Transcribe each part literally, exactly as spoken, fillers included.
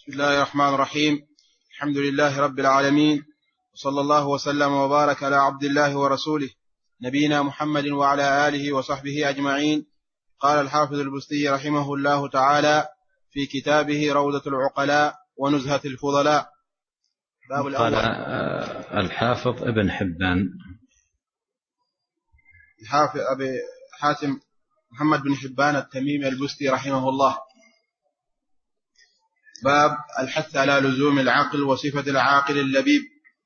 بسم الله الرحمن الرحيم. الحمد لله رب العالمين، وصلى الله وسلم وبارك على عبد الله ورسوله نبينا محمد وعلى آله وصحبه أجمعين. قال الحافظ البستي رحمه الله تعالى في كتابه روضة العقلاء ونزهة الفضلاء. باب قال الحافظ ابن حبان الحافظ أبي حاتم محمد بن حبان التميمي البستي رحمه الله. باب الحث على لزوم العقل وصفة العاقل اللبيب.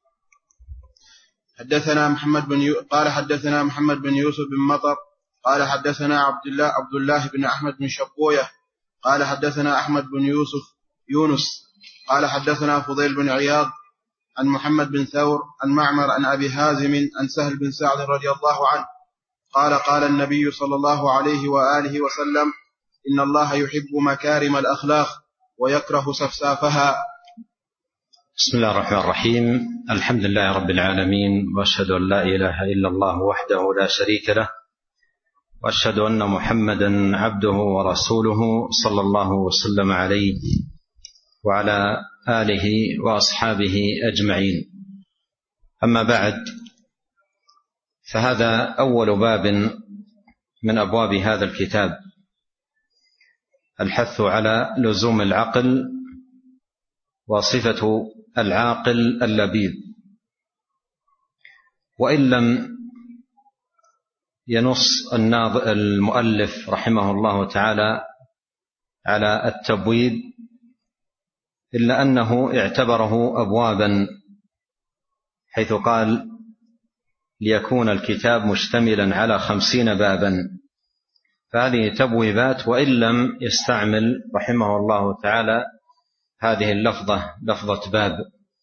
حدثنا محمد بن يو... قال حدثنا محمد بن يوسف بن مطر قال حدثنا عبد الله عبد الله بن أحمد بن شقوية قال حدثنا أحمد بن يوسف يونس قال حدثنا فضيل بن عياض عن محمد بن ثور عن معمر عن أبي هازم عن سهل بن سعد رضي الله عنه قال قال النبي صلى الله عليه وآله وسلم: إن الله يحب مكارم الأخلاق ويكره سفسافها. بسم الله الرحمن الرحيم. الحمد لله رب العالمين، وأشهد أن لا إله إلا الله وحده لا شريك له، وأشهد أن محمدا عبده ورسوله صلى الله وسلم عليه وعلى آله وأصحابه أجمعين. أما بعد، فهذا أول باب من أبواب هذا الكتاب، الحث على لزوم العقل وصفة العاقل اللبيب. وإن لم ينص المؤلف رحمه الله تعالى على التبويب، إلا أنه اعتبره أبوابا، حيث قال: ليكون الكتاب مشتملا على خمسين بابا. فهذه تبويبات، وإن لم يستعمل رحمه الله تعالى هذه اللفظة لفظة باب.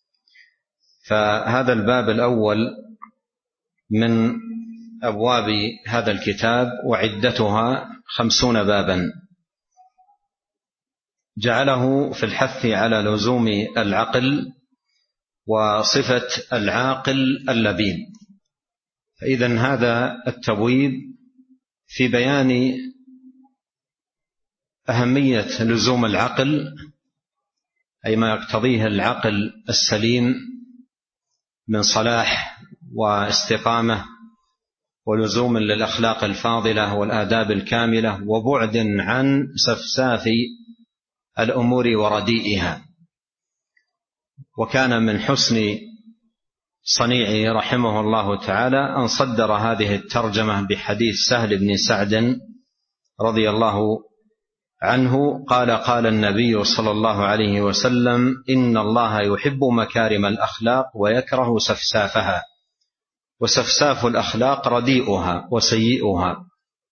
فهذا الباب الأول من أبواب هذا الكتاب، وعدتها خمسون بابا، جعله في الحث على لزوم العقل وصفة العاقل اللبيب. فإذن هذا التبويب في بيان أهمية لزوم العقل، أي ما يقتضيه العقل السليم من صلاح واستقامة ولزوم للأخلاق الفاضلة والآداب الكاملة، وبعد عن سفساف الأمور ورديئها. وكان من حسن صنيعه رحمه الله تعالى أن صدر هذه الترجمة بحديث سهل بن سعد رضي الله عنه قال: قال النبي صلى الله عليه وسلم: إن الله يحب مكارم الأخلاق ويكره سفسافها، وسفساف الأخلاق رديئها وسيئها.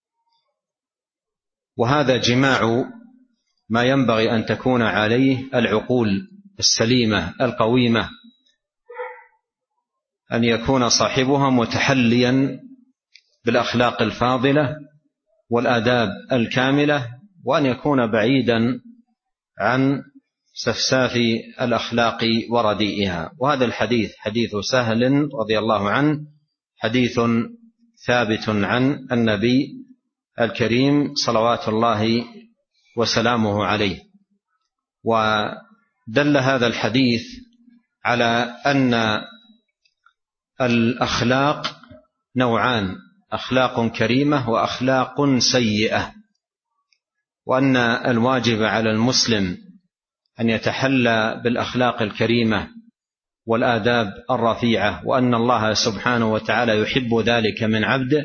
وهذا جماع ما ينبغي أن تكون عليه العقول السليمة القويمة، أن يكون صاحبها متحليا بالأخلاق الفاضلة والآداب الكاملة، وأن يكون بعيدا عن سفساف الأخلاق ورديئها. وهذا الحديث حديث سهل رضي الله عنه حديث ثابت عن النبي الكريم صلوات الله وسلامه عليه. ودل هذا الحديث على أن الأخلاق نوعان: أخلاق كريمة وأخلاق سيئة، وأن الواجب على المسلم أن يتحلى بالأخلاق الكريمة والآداب الرفيعة، وأن الله سبحانه وتعالى يحب ذلك من عبده،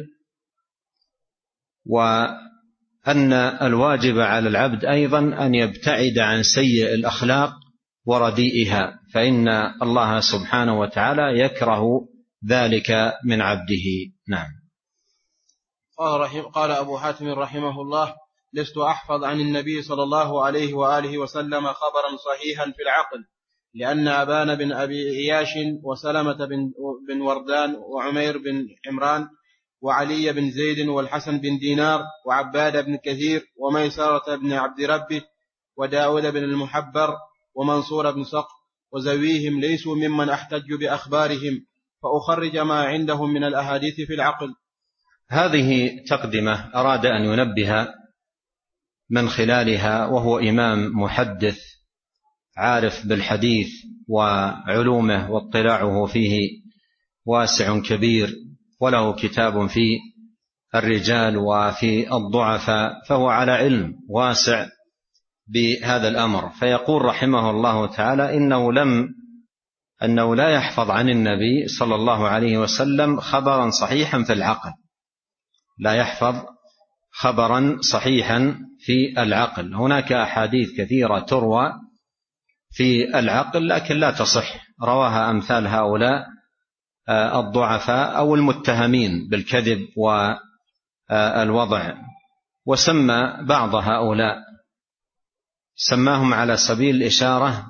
وأن الواجب على العبد أيضا أن يبتعد عن سيء الأخلاق ورديئها، فإن الله سبحانه وتعالى يكره ذلك من عبده. نعم. قال, رحم قال أبو حاتم رحمه الله: لست أحفظ عن النبي صلى الله عليه وآله وسلم خبرا صحيحا في العقل، لأن أبان بن أبي إياش وسلمة بن, بن وردان وعمير بن عمران وعلي بن زيد والحسن بن دينار وعباد بن كثير وميسرة بن عبد ربه وداود بن المحبر ومنصور بن صقر وزويهم ليسوا ممن أحتج بأخبارهم، فأخرج ما عندهم من الأحاديث في العقل. هذه تقدمة أراد أن ينبه من خلالها، وهو إمام محدث عارف بالحديث وعلومه واطلاعه فيه واسع كبير، وله كتاب في الرجال وفي الضعفاء، فهو على علم واسع بهذا الأمر. فيقول رحمه الله تعالى إنه لم أنه لا يحفظ عن النبي صلى الله عليه وسلم خبرا صحيحا في العقل، لا يحفظ خبرا صحيحا في العقل. هناك أحاديث كثيرة تروى في العقل لكن لا تصح، رواها أمثال هؤلاء الضعفاء أو المتهمين بالكذب والوضع. وسمى بعض هؤلاء سماهم على سبيل الإشارة،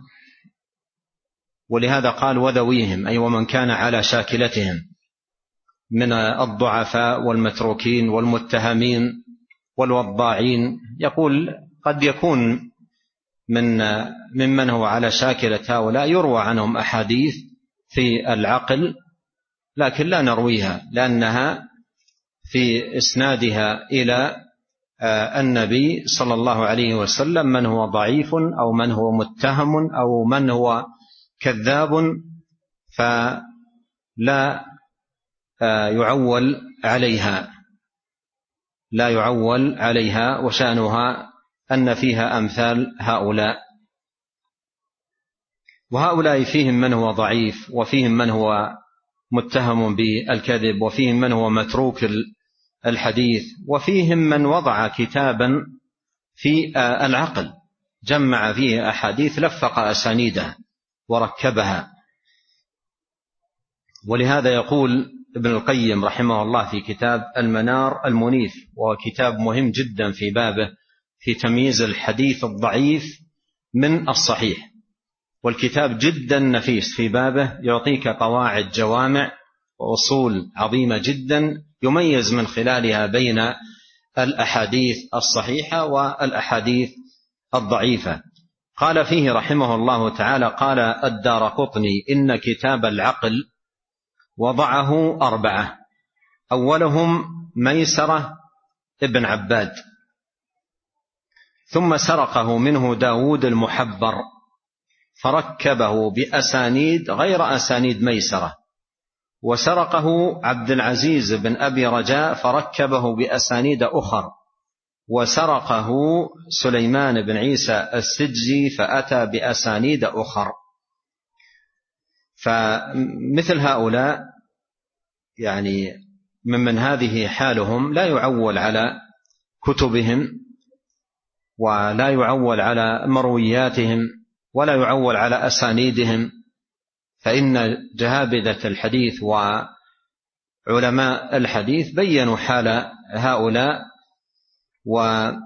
ولهذا قال وذويهم، أي ومن كان على شاكلتهم من الضعفاء والمتروكين والمتهمين والوضاعين. يقول قد يكون من ممن هو على شاكلة هؤلاء يروى عنهم أحاديث في العقل لكن لا نرويها، لأنها في إسنادها إلى النبي صلى الله عليه وسلم من هو ضعيف أو من هو متهم أو من هو كذاب، فلا يعول عليها لا يعول عليها وشأنها أن فيها أمثال هؤلاء. وهؤلاء فيهم من هو ضعيف، وفيهم من هو متهم بالكذب، وفيهم من هو متروك الحديث، وفيهم من وضع كتابا في العقل جمع فيه أحاديث لفق أسانيدها وركبها. ولهذا يقول ابن القيم رحمه الله في كتاب المنار المنيف، وكتاب مهم جدا في بابه في تمييز الحديث الضعيف من الصحيح، والكتاب جدا نفيس في بابه، يعطيك قواعد جوامع وأصول عظيمة جدا يميز من خلالها بين الأحاديث الصحيحة والأحاديث الضعيفة. قال فيه رحمه الله تعالى قال الدارقطني إن كتاب العقل وضعه أربعة، أولهم ميسرة ابن عباد، ثم سرقه منه داود المحبر فركبه بأسانيد غير أسانيد ميسرة، وسرقه عبد العزيز بن أبي رجاء فركبه بأسانيد أخر، وسرقه سليمان بن عيسى السجزي فأتى بأسانيد أخر. فمثل هؤلاء يعني ممن هذه حالهم لا يعول على كتبهم ولا يعول على مروياتهم ولا يعول على أسانيدهم، فإن جهابذة الحديث وعلماء الحديث بيّنوا حال هؤلاء وما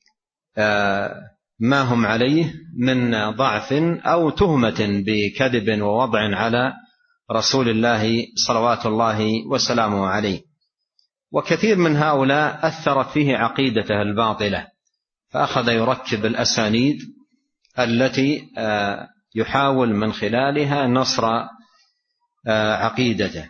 هم عليه من ضعف أو تهمة بكذب ووضع على رسول الله صلوات الله وسلامه عليه. وكثير من هؤلاء أثرت فيه عقيدته الباطلة، فأخذ يركب الأسانيد التي يحاول من خلالها نصر عقيدته.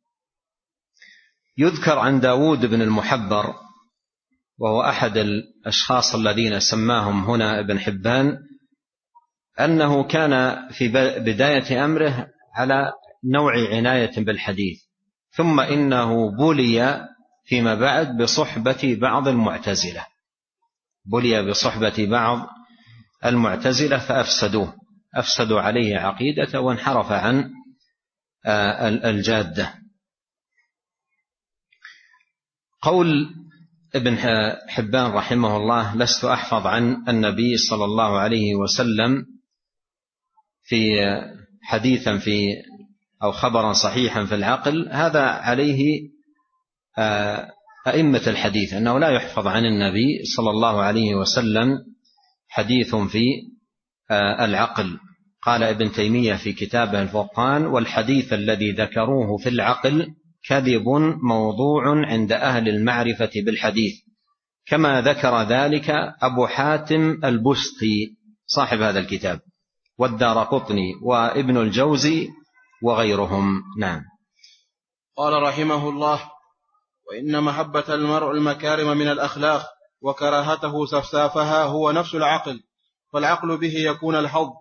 يذكر عن داود بن المحبر، وهو أحد الأشخاص الذين سماهم هنا ابن حبان، أنه كان في بداية أمره على نوع عناية بالحديث، ثم إنه بلي فيما بعد بصحبة بعض المعتزلة بلي بصحبة بعض المعتزلة فأفسدوه أفسدوا عليه عقيدته وانحرف عن الجادة. قول ابن حبان رحمه الله لست أحفظ عن النبي صلى الله عليه وسلم في حديثا في أو خبرا صحيحا في العقل، هذا عليه أئمة الحديث أنه لا يحفظ عن النبي صلى الله عليه وسلم حديث في العقل. قال ابن تيمية في كتابه الفرقان والحديث الذي ذكروه في العقل كذب موضوع عند أهل المعرفة بالحديث، كما ذكر ذلك أبو حاتم البستي صاحب هذا الكتاب والدارقطني وابن الجوزي وغيرهم. نعم. قال رحمه الله وإن محبة المرء المكارم من الأخلاق وكراهته سفسافها هو نفس العقل، فالعقل به يكون الحظ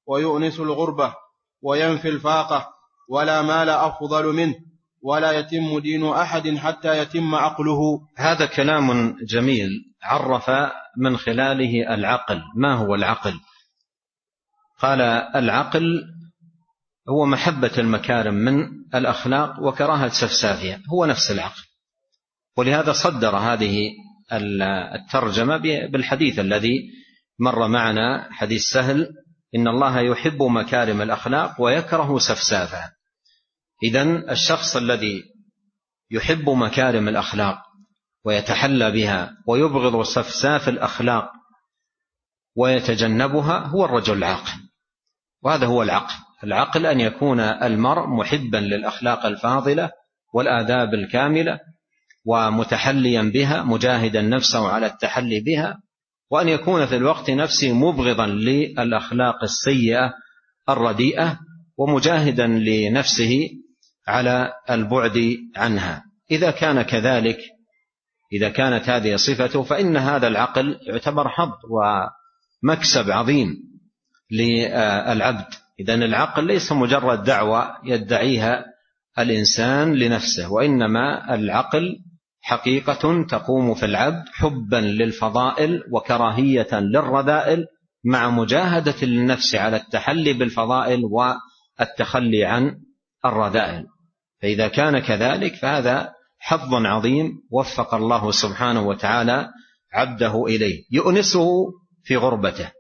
ويؤنس الغربة وينفي الفاقة، ولا مال أفضل منه، ولا يتم دين أحد حتى يتم عقله. هذا كلام جميل عرف من خلاله العقل. ما هو العقل؟ قال العقل هو محبة المكارم من الأخلاق وكراهة سفسافها، هو نفس العقل. ولهذا صدر هذه الترجمة بالحديث الذي مر معنا، حديث سهل: إن الله يحب مكارم الأخلاق ويكره سفسافها. إذن الشخص الذي يحب مكارم الأخلاق ويتحلى بها ويبغض سفساف الأخلاق ويتجنبها هو الرجل العاقل. وهذا هو العقل. العقل أن يكون المرء محبا للأخلاق الفاضلة والآداب الكاملة ومتحليا بها، مجاهدا نفسه على التحلي بها، وأن يكون في الوقت نفسه مبغضا للأخلاق السيئة الرديئة ومجاهدا لنفسه على البعد عنها. إذا كان كذلك، إذا كانت هذه صفته، فإن هذا العقل يعتبر حظ ومكسب عظيم للعبد. إذن العقل ليس مجرد دعوة يدعيها الإنسان لنفسه، وإنما العقل حقيقة تقوم في العبد حبا للفضائل وكراهية للرذائل، مع مجاهدة للنفس على التحلي بالفضائل والتخلي عن الرذائل. فإذا كان كذلك فهذا حظ عظيم وفق الله سبحانه وتعالى عبده إليه. يؤنسه في غربته،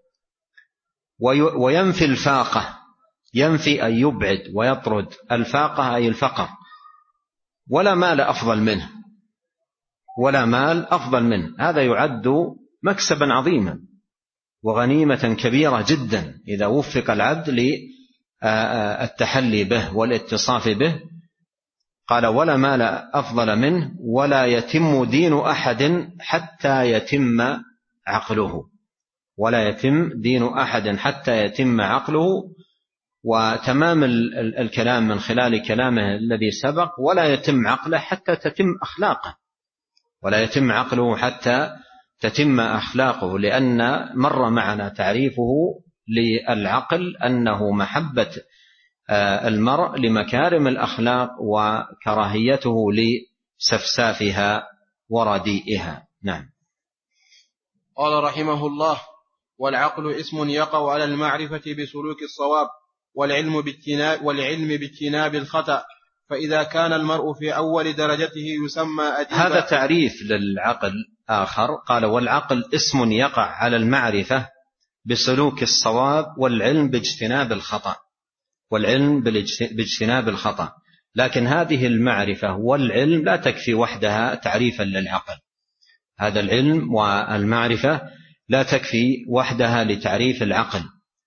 وينفي الفاقة. ينفي أن يبعد ويطرد الفاقة أي الفقر. ولا مال أفضل منه، ولا مال أفضل منه. هذا يعد مكسبا عظيما وغنيمة كبيرة جدا إذا وفق العبد للتحلي به والاتصاف به. قال: ولا مال أفضل منه، ولا يتم دين أحد حتى يتم عقله. ولا يتم دين أحد حتى يتم عقله. وتمام الكلام من خلال كلامه الذي سبق: ولا يتم عقله حتى تتم أخلاقه. ولا يتم عقله حتى تتم أخلاقه، لأن مر معنا تعريفه للعقل أنه محبة المرء لمكارم الأخلاق وكراهيته لسفسافها ورديئها. نعم. قال رحمه الله: والعقل اسم يقع على المعرفة بسلوك الصواب والعلم باجتناب, والعلم باجتناب الخطأ، فإذا كان المرء في أول درجته يسمى أديبا. هذا تعريف للعقل آخر. قال: والعقل اسم يقع على المعرفة بسلوك الصواب والعلم باجتناب الخطأ. والعلم باجتناب الخطأ. لكن هذه المعرفة والعلم لا تكفي وحدها تعريفا للعقل. هذا العلم والمعرفة لا تكفي وحدها لتعريف العقل.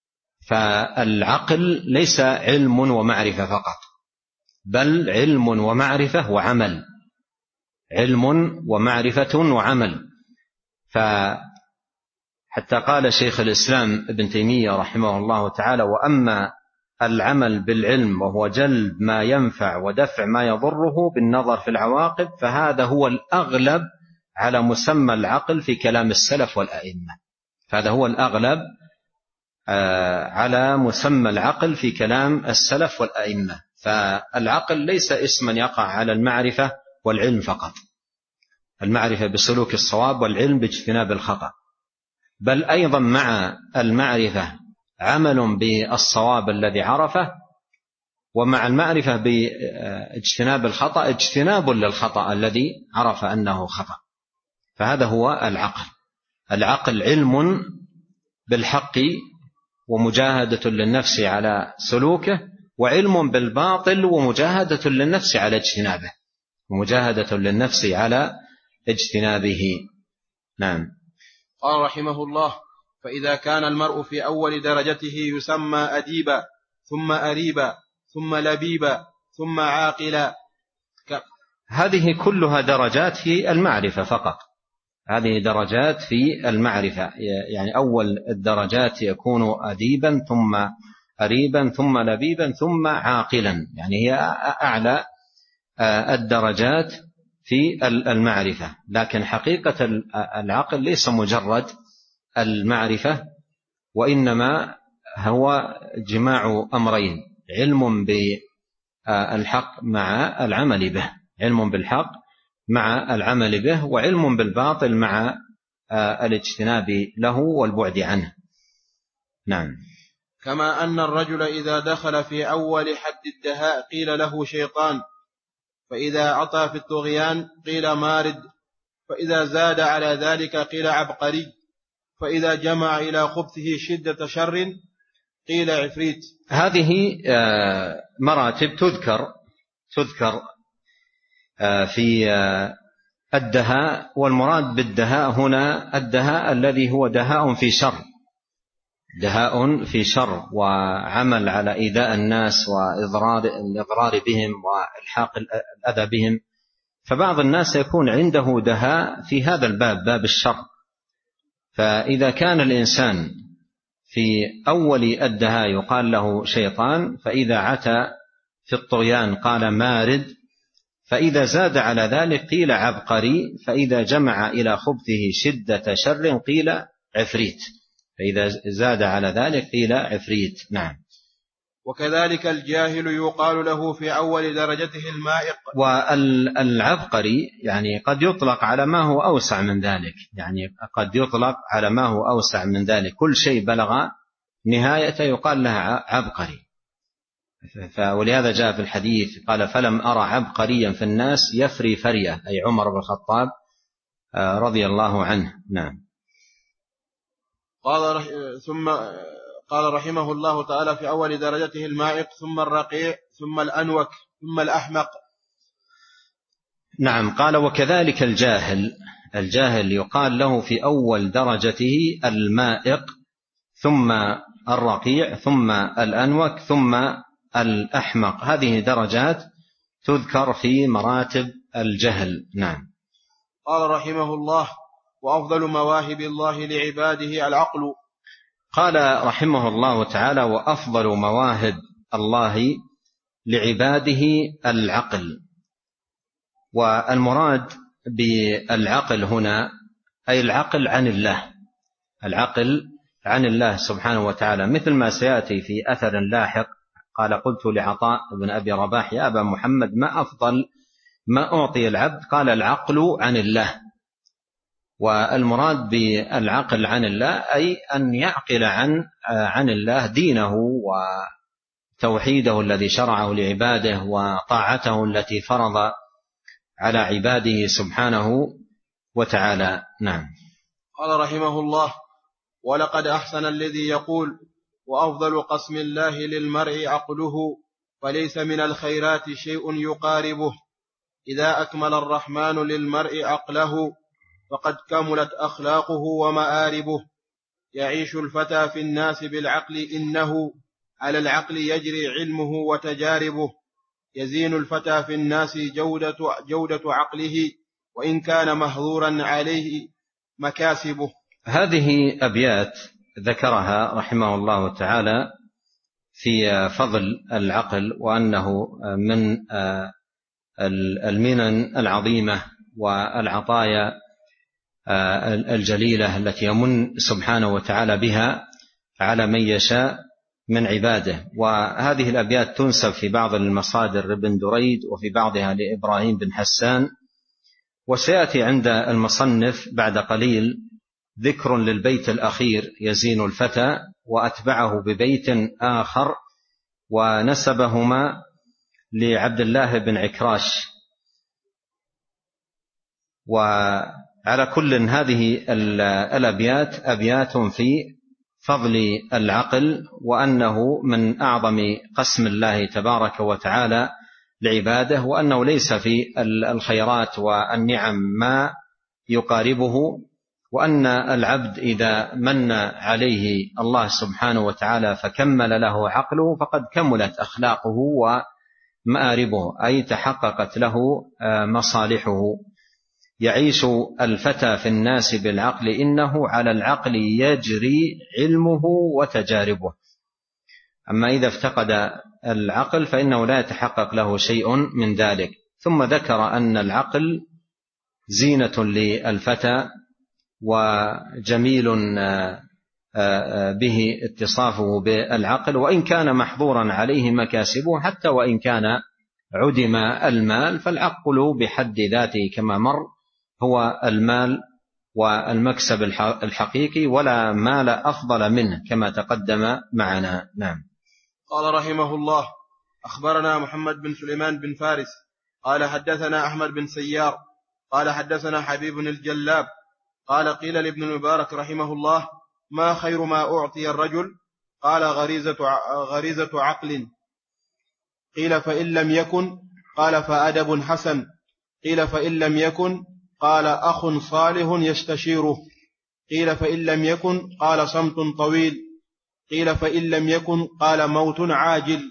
فالعقل ليس علم ومعرفة فقط، بل علم ومعرفة وعمل. علم ومعرفة وعمل. فحتى قال شيخ الإسلام ابن تيمية رحمه الله تعالى: وأما العمل بالعلم وهو جلب ما ينفع ودفع ما يضره بالنظر في العواقب، فهذا هو الأغلب على مسمى العقل في كلام السلف والأئمة. فهذا هو الأغلب على مسمى العقل في كلام السلف والأئمة. فالعقل ليس اسما يقع على المعرفة والعلم فقط، المعرفة بسلوك الصواب والعلم باجتناب الخطأ، بل أيضا مع المعرفة عمل بالصواب الذي عرفه، ومع المعرفة باجتناب الخطأ اجتناب للخطأ الذي عرف أنه خطأ. فهذا هو العقل. العقل علم بالحق ومجاهدة للنفس على سلوكه، وعلم بالباطل ومجاهدة للنفس على اجتنابه، ومجاهدة للنفس على اجتنابه. نعم. قال رحمه الله: فإذا كان المرء في أول درجته يسمى أديبا، ثم أريبا، ثم لبيبا، ثم عاقلا. ك... هذه كلها درجات في المعرفة فقط. هذه درجات في المعرفة. يعني أول الدرجات يكون أديبا، ثم أريبا، ثم لبيبا، ثم عاقلا. يعني هي أعلى الدرجات في المعرفة. لكن حقيقة العقل ليس مجرد المعرفة، وإنما هو جماع أمرين: علم بالحق مع العمل به، علم بالحق مع العمل به، وعلم بالباطل مع الاجتناب له والبعد عنه. نعم. كما أن الرجل إذا دخل في أول حد الدهاء قيل له شيطان، فإذا عطى في الطغيان قيل مارد، فإذا زاد على ذلك قيل عبقري، فإذا جمع إلى خبثه شدة شر قيل عفريت. هذه مراتب تذكر تذكر في الدهاء، والمراد بالدهاء هنا الدهاء الذي هو دهاء في شر، دهاء في شر وعمل على إيذاء الناس وإضرار الإضرار بهم والحاق الأذى بهم. فبعض الناس يكون عنده دهاء في هذا الباب، باب الشر، فإذا كان الإنسان في أول الدهاء يقال له شيطان، فإذا عتى في الطغيان قال مارد، فإذا زاد على ذلك قيل عبقري، فإذا جمع إلى خبثه شدة شر قيل عفريت، فإذا زاد على ذلك قيل عفريت. نعم. وكذلك الجاهل يقال له في أول درجته المائق. والعبقري يعني قد يطلق على ما هو أوسع من ذلك، يعني قد يطلق على ما هو أوسع من ذلك، كل شيء بلغ نهايته يقال لها عبقري. ولهذا جاء في الحديث قال: فلم أرى عبقريا في الناس يفري فرية، أي عمر بن الخطاب رضي الله عنه. نعم. قال ثم قال رحمه الله تعالى: في أول درجته المائق، ثم الرقيع، ثم الأنوك، ثم الأحمق. نعم. قال: وكذلك الجاهل، الجاهل يقال له في أول درجته المائق، ثم الرقيع، ثم الأنوك، ثم الأحمق. هذه درجات تذكر في مراتب الجهل. نعم. قال رحمه الله: وأفضل مواهب الله لعباده العقل. قال رحمه الله تعالى: وأفضل مواهب الله لعباده العقل. والمراد بالعقل هنا أي العقل عن الله، العقل عن الله سبحانه وتعالى، مثل ما سيأتي في أثر لاحق. قال: قلت لعطاء بن أبي رباح: يا أبا محمد، ما أفضل ما أعطي العبد؟ قال: العقل عن الله. والمراد بالعقل عن الله أي أن يعقل عن عن الله دينه وتوحيده الذي شرعه لعباده وطاعته التي فرض على عباده سبحانه وتعالى. نعم. قال رحمه الله: ولقد أحسن الذي يقول: وأفضل قسم الله للمرء عقله، فليس من الخيرات شيء يقاربه. إذا أكمل الرحمن للمرء عقله فقد كملت أخلاقه ومآربه. يعيش الفتى في الناس بالعقل، إنه على العقل يجري علمه وتجاربه. يزين الفتى في الناس جودة, جودة عقله، وإن كان مهذورا عليه مكاسبه. هذه أبيات ذكرها رحمه الله تعالى في فضل العقل، وأنه من المنن العظيمة والعطايا الجليلة التي يمن سبحانه وتعالى بها على من يشاء من عباده. وهذه الأبيات تنسب في بعض المصادر لابن دريد، وفي بعضها لإبراهيم بن حسان. وسيأتي عند المصنف بعد قليل ذكر للبيت الأخير يزين الفتى، وأتبعه ببيت آخر ونسبهما لعبد الله بن عكراش. وعلى كل هذه الأبيات أبيات في فضل العقل، وأنه من أعظم قسم الله تبارك وتعالى لعباده، وأنه ليس في الخيرات والنعم ما يقاربه، وأن العبد إذا من عليه الله سبحانه وتعالى فكمل له عقله فقد كملت أخلاقه ومآربه، أي تحققت له مصالحه. يعيش الفتى في الناس بالعقل، إنه على العقل يجري علمه وتجاربه. أما إذا افتقد العقل فإنه لا يتحقق له شيء من ذلك. ثم ذكر أن العقل زينة للفتى وجميل به اتصافه بالعقل، وإن كان محظورا عليه مكاسبه، حتى وإن كان عدم المال، فالعقل بحد ذاته كما مر هو المال والمكسب الحقيقي، ولا مال أفضل منه كما تقدم معنا. نعم. قال رحمه الله: أخبرنا محمد بن سليمان بن فارس قال حدثنا أحمد بن سيار قال حدثنا حبيب الجلاب قال قيل لابن المبارك رحمه الله: ما خير ما أعطي الرجل؟ قال: غريزة, غريزة عقل. قيل: فإن لم يكن؟ قال: فأدب حسن. قيل: فإن لم يكن؟ قال: أخ صالح يستشيره. قيل: فإن لم يكن؟ قال: صمت طويل. قيل: فإن لم يكن؟ قال: موت عاجل.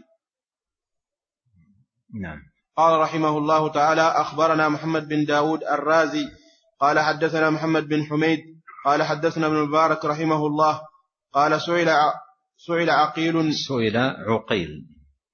نعم. قال رحمه الله تعالى: أخبرنا محمد بن داود الرازي قال حدثنا محمد بن حميد قال حدثنا ابن المبارك رحمه الله قال: سئل سئل عقيل سئل عقيل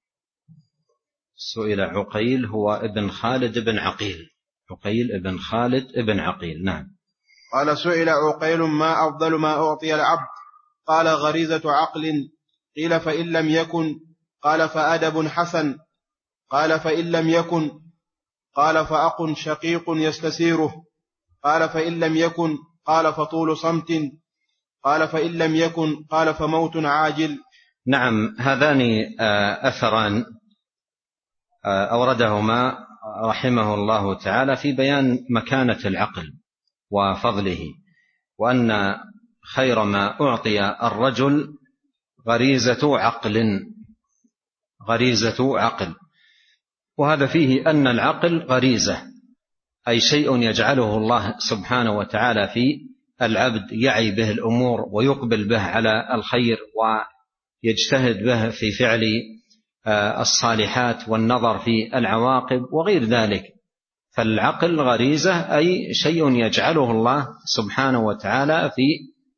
سئل عقيل هو ابن خالد بن عقيل عقيل ابن خالد ابن عقيل. نعم. قال: سئل عقيل: ما أفضل ما أعطي العبد؟ قال: غريزة عقل. قيل: فإن لم يكن؟ قال: فأدب حسن. قال: فإن لم يكن؟ قال: فأخ شقيق يستسيره. قال: فإن لم يكن؟ قال: فطول صمت. قال: فإن لم يكن؟ قال: فموت عاجل. نعم. هذان أثران أوردهما رحمه الله تعالى في بيان مكانة العقل وفضله، وأن خير ما أعطي الرجل غريزة عقل غريزة عقل وهذا فيه أن العقل غريزة، أي شيء يجعله الله سبحانه وتعالى في العبد يعي به الأمور ويقبل به على الخير ويجتهد به في فعل الصالحات والنظر في العواقب وغير ذلك. فالعقل غريزة أي شيء يجعله الله سبحانه وتعالى في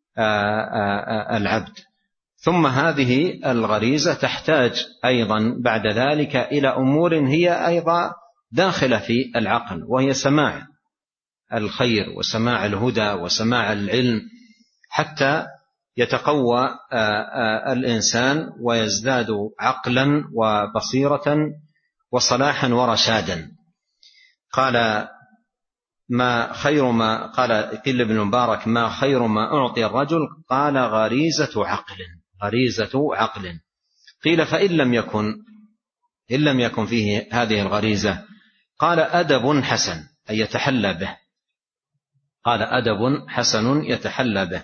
العبد. ثم هذه الغريزة تحتاج أيضا بعد ذلك إلى أمور هي أيضا داخلة في العقل، وهي سماع الخير وسماع الهدى وسماع العلم، حتى يتقوى الإنسان ويزداد عقلا وبصيرة وصلاحا ورشادا. قال: ما خير ما قال قيل ابن المبارك: ما خير ما أعطي الرجل؟ قال: غريزة عقل غريزة عقل. قيل: فإن لم يكن؟ إن لم يكن فيه هذه الغريزة؟ قال: أدب حسن، أي يتحلى به. قال: أدب حسن يتحلى به.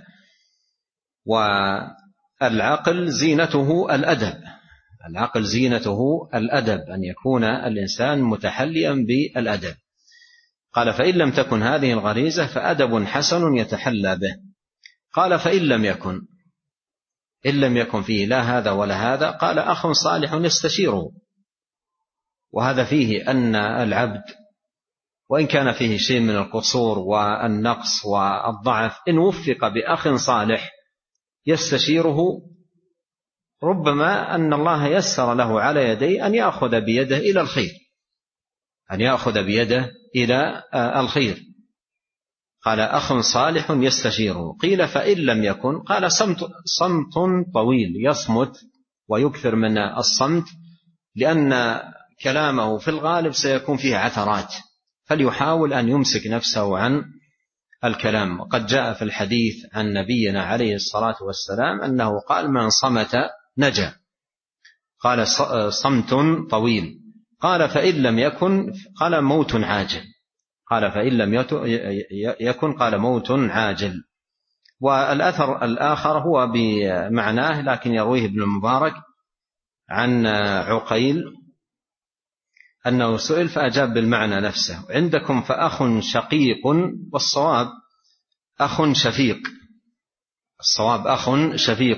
والعقل زينته الأدب العقل زينته الأدب، أن يكون الإنسان متحليا بالأدب. قال: فإن لم تكن هذه الغريزة فأدب حسن يتحلى به. قال: فإن لم يكن؟ إن لم يكن فيه لا هذا ولا هذا؟ قال: أخ صالح يستشيره. وهذا فيه أن العبد وإن كان فيه شيء من القصور والنقص والضعف، إن وفق بأخ صالح يستشيره ربما أن الله يسر له على يديه أن يأخذ بيده إلى الخير أن يأخذ بيده إلى الخير. قال: أخ صالح يستشيره. قيل: فإن لم يكن؟ قال: صمت, صمت طويل، يصمت ويكثر من الصمت، لأن كلامه في الغالب سيكون فيه عثرات، فليحاول أن يمسك نفسه عن الكلام. وقد جاء في الحديث عن نبينا عليه الصلاة والسلام أنه قال: من صمت نجا. قال: صمت طويل. قال: فإن لم يكن؟ قال: موت عاجل. قال: فإن لم يكن؟ قال: موت عاجل. والأثر الآخر هو بمعناه، لكن يرويه ابن المبارك عن عقيل أنه سئل فأجاب بالمعنى نفسه. عندكم فأخ شقيق، والصواب أخ شفيق الصواب أخ شفيق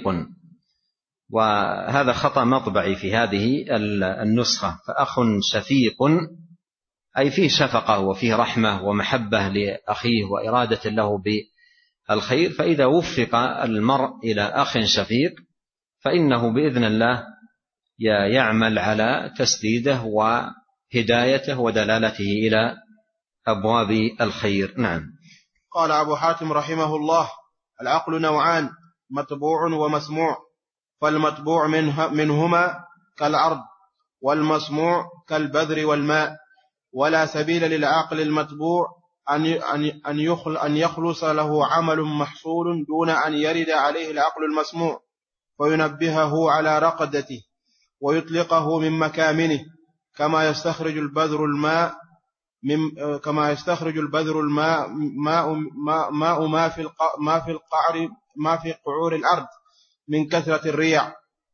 وهذا خطأ مطبعي في هذه النسخة. فأخ شفيق أي فيه شفقة وفيه رحمة ومحبة لأخيه وإرادة له بالخير. فإذا وفق المرء إلى أخ شفيق فإنه بإذن الله يعمل على تسديده وهدايته ودلالته إلى أبواب الخير. نعم. قال أبو حاتم رحمه الله: العقل نوعان: مطبوع ومسموع، فالمطبوع منهما كالأرض، والمسموع كالبذر والماء. ولا سبيل للعقل المطبوع أن يخلص له عمل محصول دون أن يرد عليه العقل المسموع فينبهه على رقدته ويطلقه من مكامنه، كما يستخرج البذر الماء من كما يستخرج البذر الماء ماء ما, ما, ما في ما في القعر ما في قعور الأرض من كثرة الريع.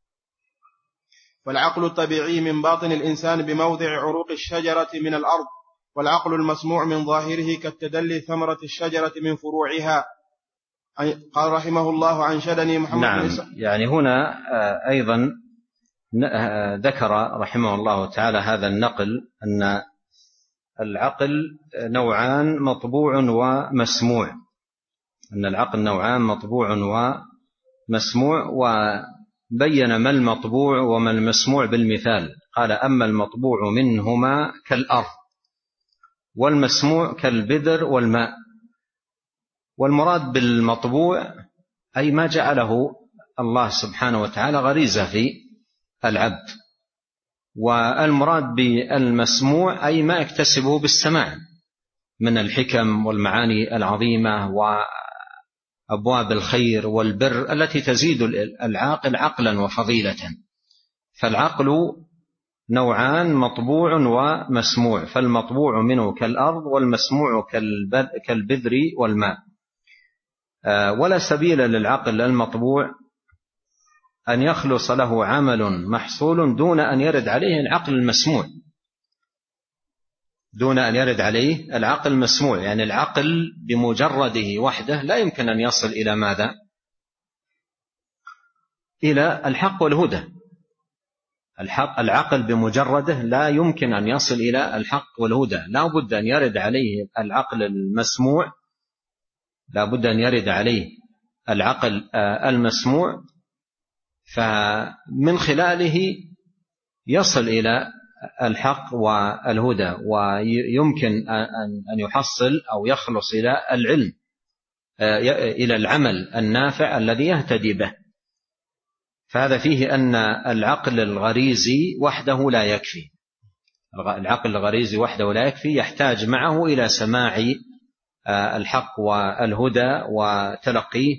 فالعقل الطبيعي من باطن الإنسان بموضع عروق الشجرة من الأرض، والعقل المسموع من ظاهره كالتدلي ثمرة الشجرة من فروعها. قال رحمه الله: أنشدني محمد نعم. بن يعني هنا أيضا ذكر رحمه الله تعالى هذا النقل أن العقل نوعان مطبوع ومسموع، أن العقل نوعان مطبوع ومسموع، وبين ما المطبوع وما المسموع بالمثال. قال: أما المطبوع منهما كالأرض، والمسموع كالبذر والماء. والمراد بالمطبوع أي ما جعله الله سبحانه وتعالى غريزة في العبد، والمراد بالمسموع أي ما اكتسبه بالسماع من الحكم والمعاني العظيمة وأبواب الخير والبر التي تزيد العاقل عقلا وفضيلة. فالعقل نوعان مطبوع ومسموع، فالمطبوع منه كالأرض، والمسموع كالبذر والماء. ولا سبيل للعقل المطبوع أن يخلص له عمل محصول دون أن يرد عليه العقل المسموع، دون أن يرد عليه العقل المسموع. يعني العقل بمجرده وحده لا يمكن أن يصل إلى ماذا؟ إلى الحق والهدى. الحق العقل بمجرده لا يمكن أن يصل إلى الحق والهدى، لا بد أن يرد عليه العقل المسموع، لا بد أن يرد عليه العقل المسموع، فمن خلاله يصل إلى الحق والهدى، ويمكن أن يحصل أو يخلص إلى العلم، إلى العمل النافع الذي يهتدي به. فهذا فيه أن العقل الغريزي وحده لا يكفي، العقل الغريزي وحده لا يكفي، يحتاج معه إلى سماع الحق والهدى وتلقيه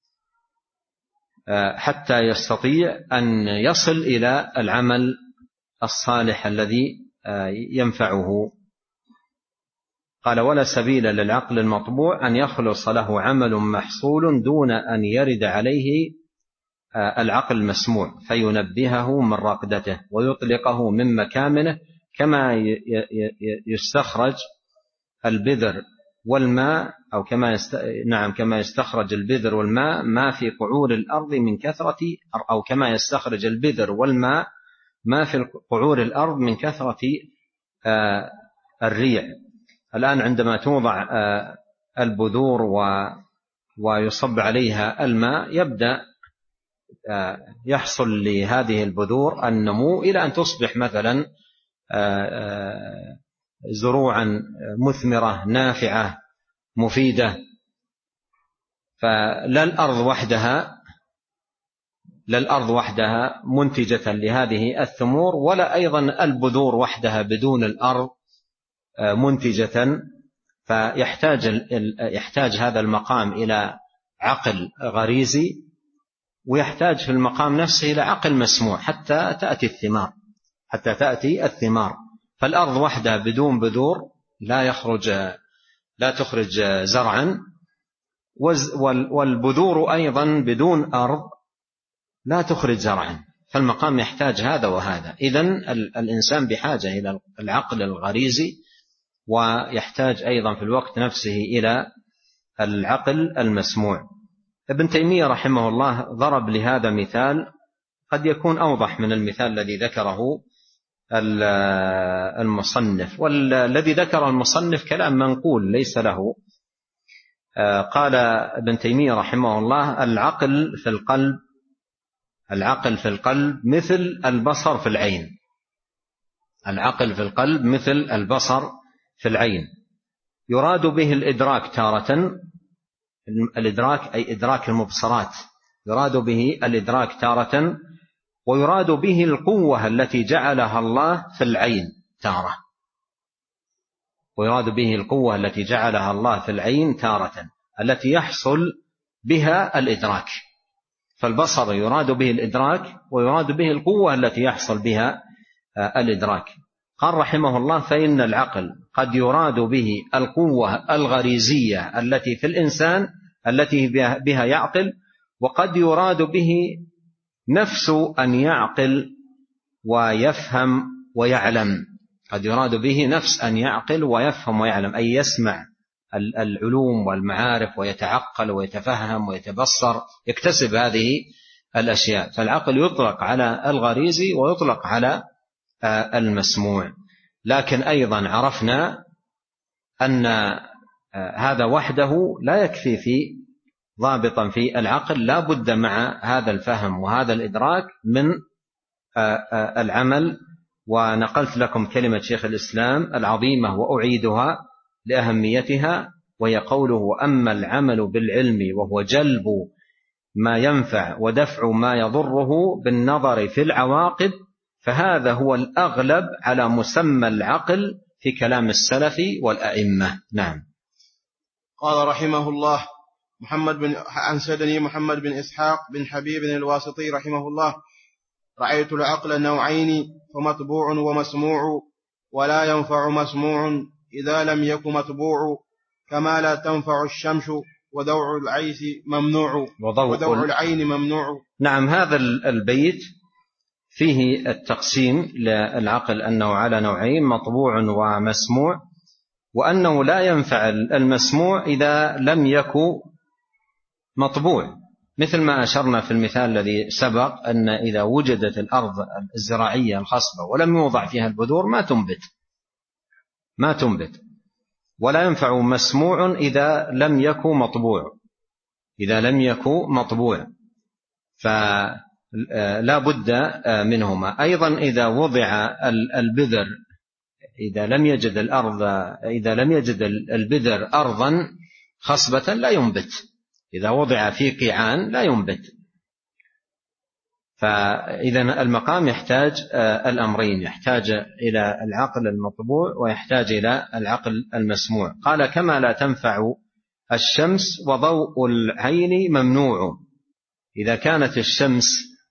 حتى يستطيع أن يصل إلى العمل الصالح الذي ينفعه. قال: ولا سبيل للعقل المطبوع أن يخلص له عمل محصول دون أن يرد عليه العقل المسموع فينبهه من رقدته ويطلقه من مكامنه، كما يستخرج البذر والماء أو كما يست... نعم كما يستخرج البذر والماء ما في قعور الأرض من كثرة، أو كما يستخرج البذر والماء ما في قعور الأرض من كثرة آه الريع. الآن عندما توضع آه البذور و... ويصب عليها الماء يبدأ آه يحصل لهذه البذور النمو إلى أن تصبح مثلا آه آه زروعا مثمرة نافعة مفيدة. فلا الأرض وحدها لا الأرض وحدها منتجة لهذه الثمور، ولا أيضا البذور وحدها بدون الأرض منتجة. فيحتاج يحتاج هذا المقام إلى عقل غريزي، ويحتاج في المقام نفسه إلى عقل مسموع حتى تأتي الثمار حتى تأتي الثمار. فالأرض وحدها بدون بذور لا يخرج لا تخرج زرعا، والبذور أيضا بدون أرض لا تخرج زرعا. فالمقام يحتاج هذا وهذا. إذن الإنسان بحاجة إلى العقل الغريزي، ويحتاج أيضا في الوقت نفسه إلى العقل المسموع. ابن تيمية رحمه الله ضرب لهذا مثال قد يكون أوضح من المثال الذي ذكره المصنف، والذي ذكر المصنف كلام منقول ليس له. قال ابن تيمية رحمه الله: العقل في القلب العقل في القلب مثل البصر في العين. العقل في القلب مثل البصر في العين، يراد به الإدراك تارة، الإدراك أي إدراك المبصرات يراد به الإدراك تارة، ويراد به القوة التي جعلها الله في العين تارة ويراد به القوة التي جعلها الله في العين تارة التي يحصل بها الإدراك. فالبصر يراد به الإدراك ويراد به القوة التي يحصل بها الإدراك. قال رحمه الله: فإن العقل قد يراد به القوة الغريزية التي في الإنسان التي بها يعقل، وقد يراد به نفس أن يعقل ويفهم ويعلم. قد يراد به نفس أن يعقل ويفهم ويعلم، أي يسمع العلوم والمعارف ويتعقل ويتفهم ويتبصر، يكتسب هذه الأشياء. فالعقل يطلق على الغريزي ويطلق على المسموع. لكن أيضا عرفنا أن هذا وحده لا يكفي في ضابطا في العقل، لا بد مع هذا الفهم وهذا الإدراك من العمل. ونقلت لكم كلمة شيخ الإسلام العظيمة وأعيدها لأهميتها، وهي قوله: أما العمل بالعلم وهو جلب ما ينفع ودفع ما يضره بالنظر في العواقب، فهذا هو الأغلب على مسمى العقل في كلام السلف والأئمة. نعم. قال رحمه الله: محمد بن عن سيدني محمد بن إسحاق بن حبيب الواسطي رحمه الله: رأيت العقل نوعين، فمطبوع ومسموع، ولا ينفع مسموع إذا لم يكن مطبوع، كما لا تنفع الشمس ودوع العين ممنوع ودوع العين ممنوع. نعم. هذا البيت فيه التقسيم للعقل أنه على نوعين: مطبوع ومسموع، وأنه لا ينفع المسموع إذا لم يكن مطبوع، مثل ما أشرنا في المثال الذي سبق أن إذا وجدت الأرض الزراعية الخصبة ولم يوضع فيها البذور ما تنبت ما تنبت ولا ينفع مسموع إذا لم يكن مطبوع إذا لم يكن مطبوع فلا بد منهما. أيضا إذا وضع البذر إذا لم يجد الأرض إذا لم يجد البذر أرضا خصبة لا ينبت، إذا وضع في قيعان لا ينبت. فإذا المقام يحتاج الأمرين، يحتاج إلى العقل المطبوع ويحتاج إلى العقل المسموع. قال: كما لا تنفع الشمس وضوء العين ممنوع. إذا كانت الشمس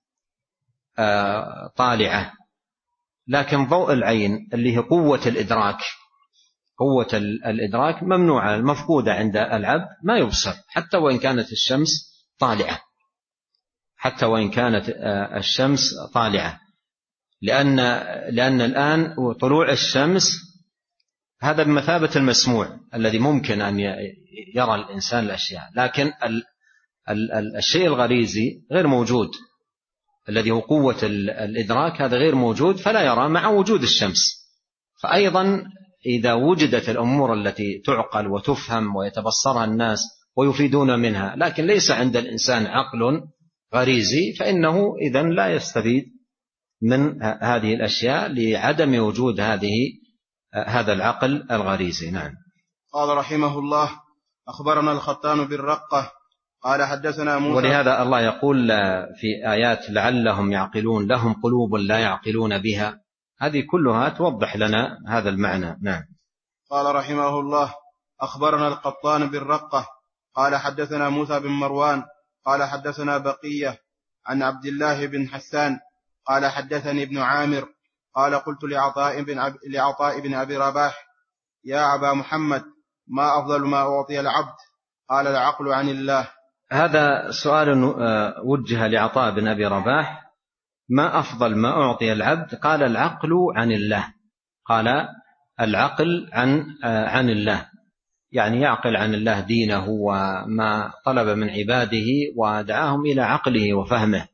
طالعة لكن ضوء العين اللي هي قوة الإدراك قوة الإدراك ممنوعة، مفقودة عند العبد، ما يبصر حتى وإن كانت الشمس طالعة حتى وإن كانت الشمس طالعة لأن لأن الآن طلوع الشمس هذا بمثابة المسموع الذي ممكن أن يرى الإنسان الأشياء، لكن الشيء الغريزي غير موجود الذي هو قوة الإدراك، هذا غير موجود فلا يرى مع وجود الشمس. فأيضا إذا وجدت الأمور التي تعقل وتفهم ويتبصرها الناس ويفيدون منها لكن ليس عند الإنسان عقل غريزي، فإنه إذن لا يستفيد من هذه الأشياء لعدم وجود هذه هذا العقل الغريزي. نعم. قال رحمه الله: أخبرنا الخطان بالرقة قال حدثنا موسى. ولهذا الله يقول في آيات: لعلهم يعقلون، لهم قلوب لا يعقلون بها. هذه كلها توضح لنا هذا المعنى. نعم. قال رحمه الله: أخبرنا القطان بالرقة قال حدثنا موسى بن مروان قال حدثنا بقية عن عبد الله بن حسان قال حدثني ابن عامر قال: قلت لعطاء بن, عب... لعطاء بن أبي رباح: يا أبا محمد، ما أفضل ما أعطي العبد؟ قال: العقل عن الله. هذا سؤال وجه لعطاء بن أبي رباح: ما أفضل ما أعطي العبد؟ قال: العقل عن الله. قال: العقل عن عن الله، يعني يعقل عن الله دينه وما طلب من عباده ودعاهم إلى عقله وفهمه،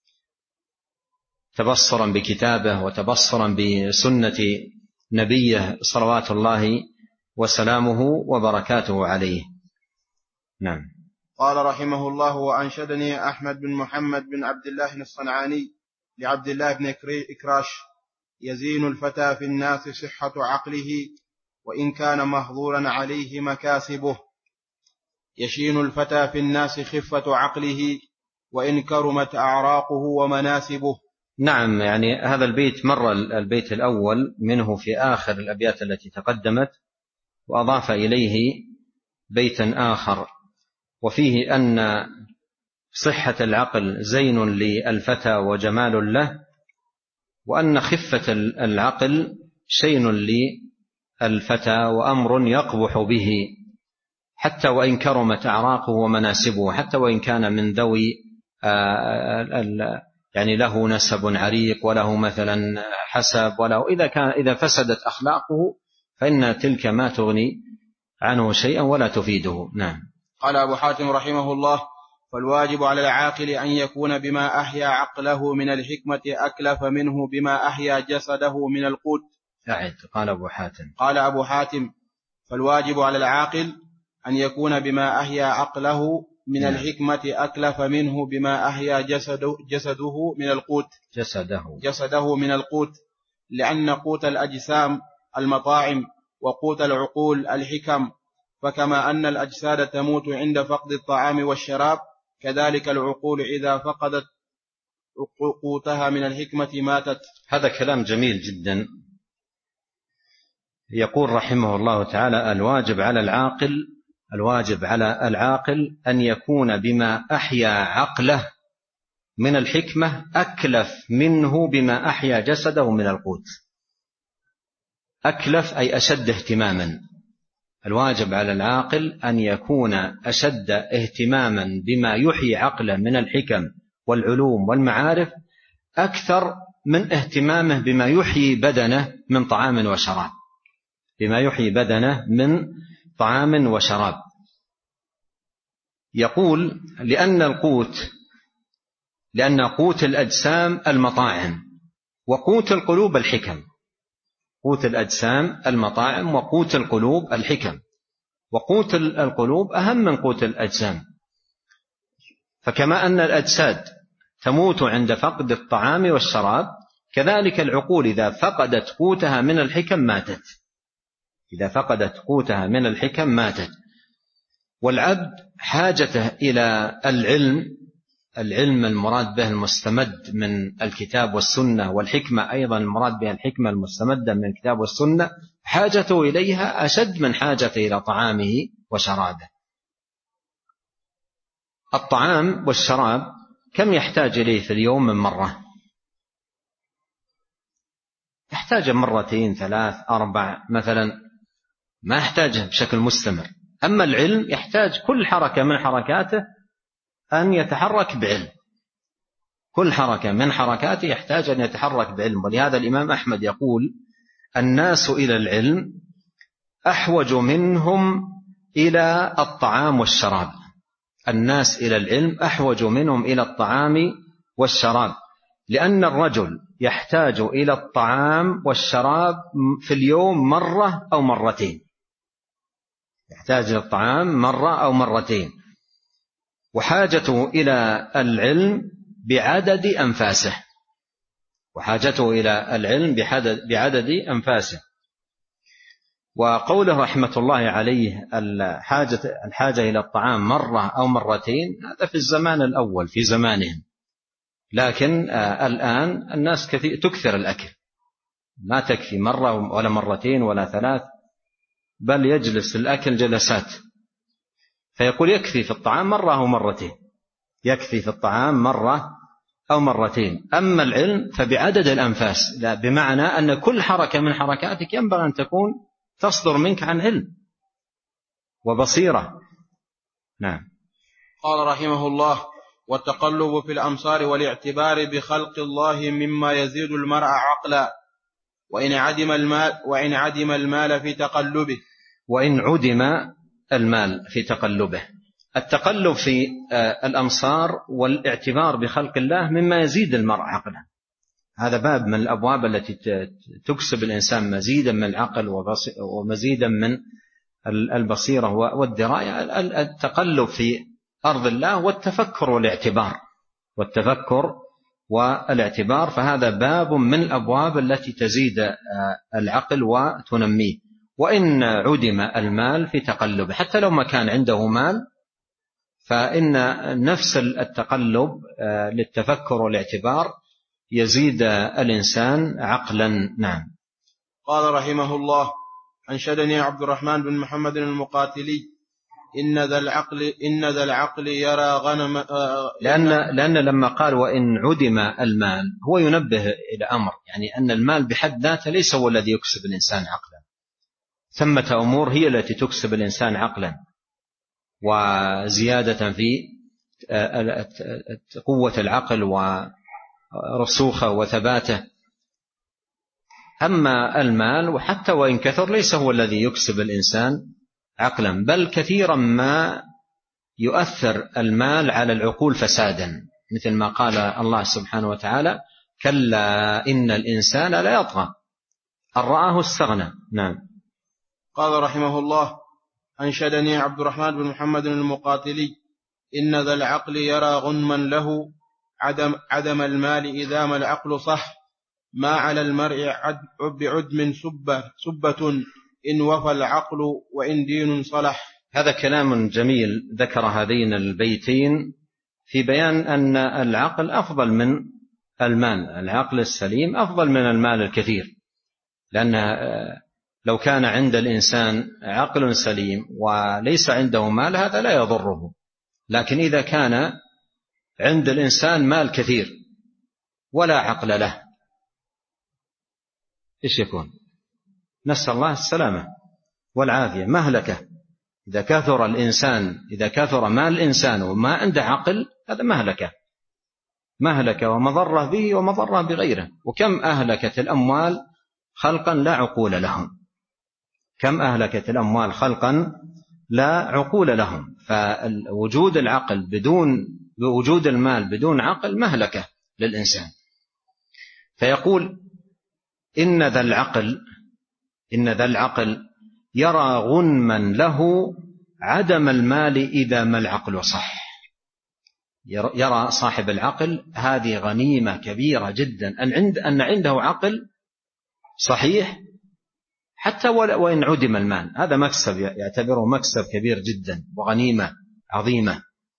تبصرا بكتابه وتبصرا بسنة نبيه صلوات الله وسلامه وبركاته عليه. نعم. قال رحمه الله: وأنشدني أحمد بن محمد بن عبد الله الصنعاني لعبد الله بن إكراش: يزين الفتى في الناس صحة عقله، وإن كان مهضورا عليه مكاسبه. يشين الفتى في الناس خفة عقله، وإن كرمت أعراقه ومناسبه. نعم، يعني هذا البيت مر البيت الأول منه في آخر الأبيات التي تقدمت، وأضاف إليه بيتا آخر وفيه أن صحة العقل زين للفتى وجمال له، وأن خفة العقل شين للفتى وأمر يقبح به، حتى وإن كرمت أعراقه ومناسبه، حتى وإن كان من ذوي يعني له نسب عريق وله مثلا حسب، وله إذا كان إذا فسدت أخلاقه فإن تلك ما تغني عنه شيئا ولا تفيده. نعم. قال أبو حاتم رحمه الله: فالواجب على العاقل أن يكون بما أحيا عقله من الحكمة أكلف منه بما أحيا جسده من القوت. أعد. قال أبو حاتم قال أبو حاتم: فالواجب على العاقل أن يكون بما أحيا عقله من نعم. الحكمة أكلف منه بما أحيا جسده, جسده من القوت جسده. جسده من القوت، لأن قوت الأجسام المطاعم، وقوت العقول الحكم، فكما أن الأجساد تموت عند فقد الطعام والشراب، كذلك العقول إذا فقدت قوتها من الحكمة ماتت. هذا كلام جميل جدا. يقول رحمه الله تعالى: الواجب على العاقل الواجب على العاقل أن يكون بما أحيا عقله من الحكمة أكلف منه بما أحيا جسده من القوت. أكلف أي أشد اهتماما. الواجب على العاقل أن يكون أشد اهتماما بما يحيي عقله من الحكم والعلوم والمعارف أكثر من اهتمامه بما يحيي بدنه من طعام وشراب بما يحيي بدنه من طعام وشراب. يقول: لأن القوت لأن قوت الأجسام المطاعم، وقوت القلوب الحكم. قوت الأجسام المطاعم وقوت القلوب الحكم، وقوت القلوب أهم من قوت الأجسام. فكما أن الأجساد تموت عند فقد الطعام والشراب، كذلك العقول إذا فقدت قوتها من الحكم ماتت إذا فقدت قوتها من الحكم ماتت. والعبد حاجته إلى العلم العلم المراد به المستمد من الكتاب والسنة، والحكمة أيضا المراد بها الحكمة المستمدة من الكتاب والسنة، حاجته إليها أشد من حاجته إلى طعامه وشرابه. الطعام والشراب كم يحتاج إليه في اليوم من مرة؟ يحتاج مرتين ثلاث أربع مثلا، ما يحتاجه بشكل مستمر. أما العلم يحتاج كل حركة من حركاته أن يتحرك بعلم، كل حركة من حركاته يحتاج أن يتحرك بعلم. ولهذا الإمام أحمد يقول: الناس إلى العلم أحوج منهم إلى الطعام والشراب. الناس إلى العلم أحوج منهم إلى الطعام والشراب، لأن الرجل يحتاج إلى الطعام والشراب في اليوم مرة أو مرتين يحتاج إلى الطعام مرة أو مرتين وحاجته إلى العلم بعدد أنفاسه وحاجته إلى العلم بعدد أنفاسه. وقوله رحمة الله عليه الحاجة, الحاجة إلى الطعام مرة أو مرتين، هذا في الزمان الأول في زمانهم، لكن الآن الناس كثير تكثر الأكل، ما تكفي مرة ولا مرتين ولا ثلاث، بل يجلس الأكل جلسات. فيقول يكفي في الطعام مرة أو مرتين يكفي في الطعام مرة أو مرتين. أما العلم فبعدد الأنفاس، لا بمعنى أن كل حركة من حركاتك ينبغي أن تكون تصدر منك عن علم وبصيرة. نعم. قال رحمه الله: والتقلب في الأمصار والاعتبار بخلق الله مما يزيد المرء عقلا، وإن عدم المال وإن عدم المال في تقلبه وإن عدم المال في تقلبه. التقلب في الأمصار والاعتبار بخلق الله مما يزيد المرء عقلا. هذا باب من الأبواب التي تكسب الإنسان مزيدا من العقل ومزيدا من البصيرة والدراية. التقلب في أرض الله والتفكر والاعتبار والتفكر والاعتبار فهذا باب من الأبواب التي تزيد العقل وتنميه. وإن عدم المال في تقلبه، حتى لو ما كان عنده مال فإن نفس التقلب للتفكر والاعتبار يزيد الإنسان عقلا. نعم. قال رحمه الله: أنشدني عبد الرحمن بن محمد المقاتلي: إن ذا العقل إن ذا العقل يرى غنم. لأن لأن لما قال وإن عدم المال هو ينبه إلى أمر، يعني أن المال بحد ذاته ليس هو الذي يكسب الإنسان عقلا، ثمة أمور هي التي تكسب الإنسان عقلا وزيادة في قوة العقل ورسوخه وثباته. أما المال وحتى وإن كثر ليس هو الذي يكسب الإنسان عقلا، بل كثيرا ما يؤثر المال على العقول فسادا، مثل ما قال الله سبحانه وتعالى: كلا إن الإنسان لا يطغى أن رآه استغنى. نعم. قال رحمه الله: أنشدني عبد الرحمن بن محمد المقاتلي: إن ذا العقل يرى غنما له عدم, عدم المال إذا ما العقل صح، ما على المرء بعدم سبة, سبة إن وفى العقل وإن دين صلح. هذا كلام جميل ذكر هذين البيتين في بيان أن العقل أفضل من المال، العقل السليم أفضل من المال الكثير، لأن لو كان عند الإنسان عقل سليم وليس عنده مال هذا لا يضره، لكن إذا كان عند الإنسان مال كثير ولا عقل له إيش يكون؟ نسأل الله السلامة والعافية، مهلكة. إذا كثر الإنسان إذا كثر مال الإنسان وما عنده عقل هذا مهلكة مهلكة ومضرة به ومضرة بغيره. وكم أهلكت الأموال خلقا لا عقول لهم، كم أهلكت الأموال خلقا لا عقول لهم. فوجود العقل بدون وجود المال بدون عقل مهلكة للإنسان. فيقول: إن ذا العقل إن ذا العقل يرى غنما له عدم المال إذا ما العقل صح. يرى صاحب العقل هذه غنيمة كبيرة جدا أن عند أن عنده عقل صحيح حتى وإن عدم المال، هذا مكسب، يعتبره مكسب كبير جدا وغنيمة عظيمة.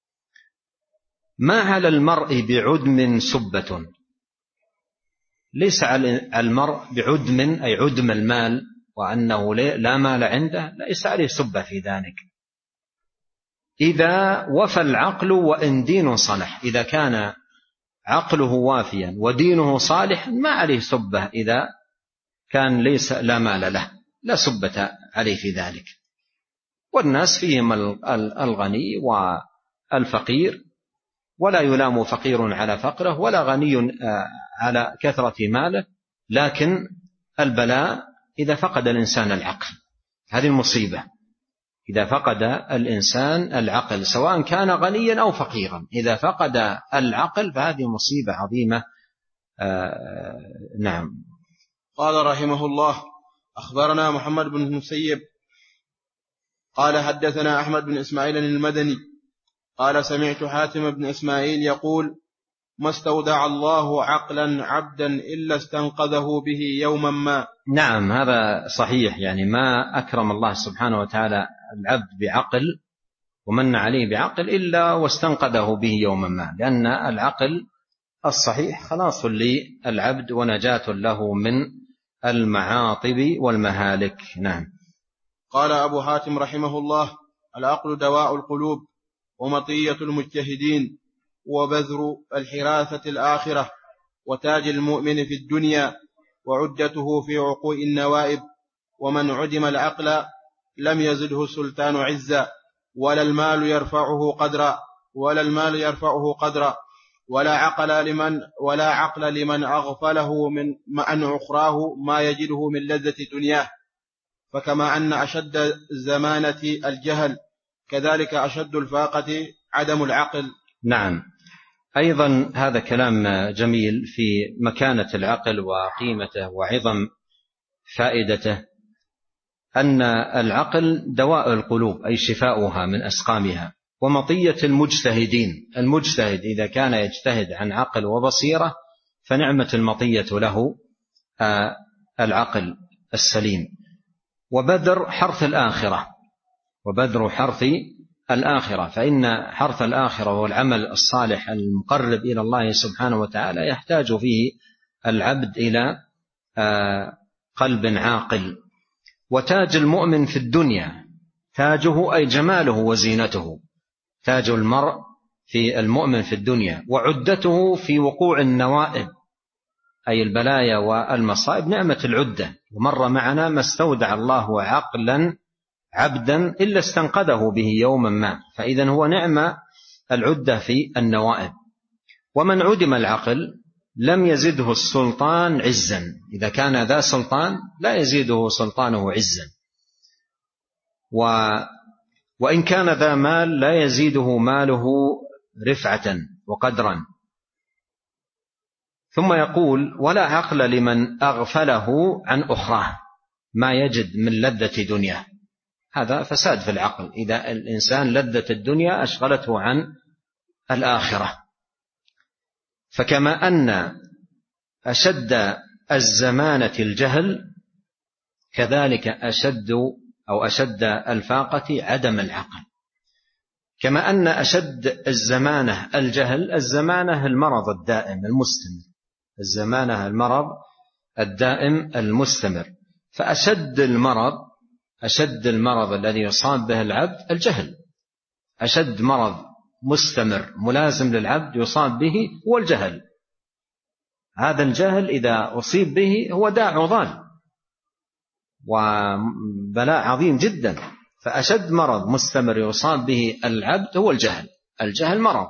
ما على المرء بعدم سبة، ليس على المرء بعدم أي عدم المال وأنه لا مال عنده، ليس عليه سبة في ذلك إذا وفى العقل وإن دين صلح. إذا كان عقله وافيا ودينه صالح ما عليه سبة، إذا كان ليس لا مال له لا سبة عليه في ذلك. والناس فيهم الغني والفقير، ولا يلام فقير على فقره ولا غني على كثرة ماله، لكن البلاء إذا فقد الإنسان العقل، هذه المصيبة، إذا فقد الإنسان العقل سواء كان غنيا أو فقيرا، إذا فقد العقل فهذه مصيبة عظيمة. آه نعم. قال رحمه الله: أخبرنا محمد بن المسيب قال حدثنا أحمد بن إسماعيل المدني قال سمعت حاتم بن إسماعيل يقول: ما استودع الله عقلا عبدا إلا استنقذه به يوما ما. نعم، هذا صحيح، يعني ما أكرم الله سبحانه وتعالى العبد بعقل ومن عليه بعقل إلا واستنقذه به يوما ما، لأن العقل الصحيح خلاص للعبد ونجاة له من المعاطب والمهالك. نعم. قال أبو حاتم رحمه الله: العقل دواء القلوب ومطية المجتهدين وبذر الحراثة الآخرة وتاج المؤمن في الدنيا وعدته في عقوء النوائب. ومن عدم العقل لم يزده السلطان عزا ولا المال يرفعه قدرا ولا المال يرفعه قدرا ولا عقل لمن ولا عقل لمن أغفله من عن أخراه ما يجده من لذة دنياه. فكما أن أشد الزمانة الجهل كذلك أشد الفاقة عدم العقل. نعم، أيضا هذا كلام جميل في مكانة العقل وقيمته وعظم فائدته، أن العقل دواء القلوب أي شفاؤها من أسقامها، ومطية المجتهدين، المجتهد إذا كان يجتهد عن عقل وبصيرة فنعمة المطية له العقل السليم. وبذر حرث الآخرة، وبذر حرث الآخرة، فإن حرث الآخرة والعمل الصالح المقرب إلى الله سبحانه وتعالى يحتاج فيه العبد إلى قلب عاقل. وتاج المؤمن في الدنيا، تاجه أي جماله وزينته، تاج المرء في المؤمن في الدنيا، وعدته في وقوع النوائب أي البلايا والمصائب نعمة العدة. ومر معنا ما استودع الله عقلا عبدا إلا استنقذه به يوما ما، فإذا هو نعمة العدة في النوائب. ومن عدم العقل لم يزده السلطان عزا، إذا كان ذا سلطان لا يزيده سلطانه عزا، و وإن كان ذا مال لا يزيده ماله رفعة وقدرا. ثم يقول: ولا عقل لمن أغفله عن أخراه، ما يجد من لذة دنيا، هذا فساد في العقل إذا الإنسان لذة الدنيا أشغلته عن الآخرة. فكما أن أشد الزمانة الجهل، كذلك أشد أو أشد الفاقة عدم العقل. كما أن أشد الزمانة الجهل، الزمانة المرض الدائم المستمر، الزمانة المرض الدائم المستمر، فأشد المرض أشد المرض الذي يصاب به العبد الجهل، أشد مرض مستمر ملازم للعبد يصاب به هو الجهل. هذا الجهل إذا أصيب به هو داء عضال وبلاء عظيم جدا، فأشد مرض مستمر يصاب به العبد هو الجهل، الجهل مرض.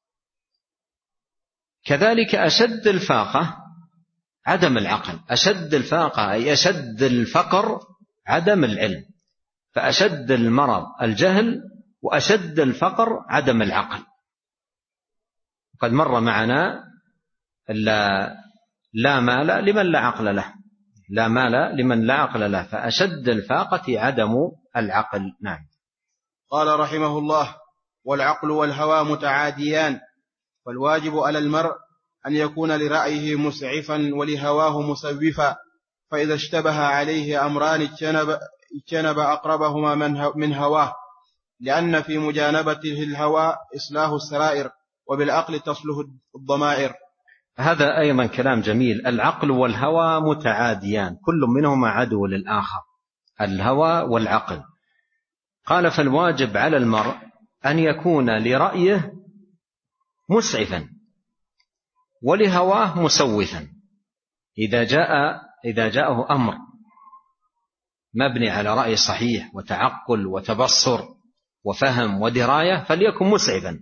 كذلك أشد الفاقة عدم العقل، أشد الفاقة أي أشد الفقر عدم العلم، فأشد المرض الجهل وأشد الفقر عدم العقل. قد مر معنا لا, لا مال لمن لا عقل له، لا مال لمن لا عقل له، فأشد الفاقة عدم العقل. نعم. قال رحمه الله: والعقل والهوى متعاديان، والواجب على المرء أن يكون لرأيه مسعفا ولهواه مسوفا، فإذا اشتبه عليه أمران اجتنب, اجتنب أقربهما من هواه، لأن في مجانبته الهوى إصلاح السرائر، وبالعقل تصلح الضمائر. هذا أيضا كلام جميل. العقل والهوى متعاديان، كل منهما عدو للآخر، الهوى والعقل. قال: فالواجب على المرء أن يكون لرأيه مسعفا ولهواه مسوفا. إذا جاء إذا جاءه أمر مبني على رأي صحيح وتعقل وتبصر وفهم ودراية فليكن مسعفا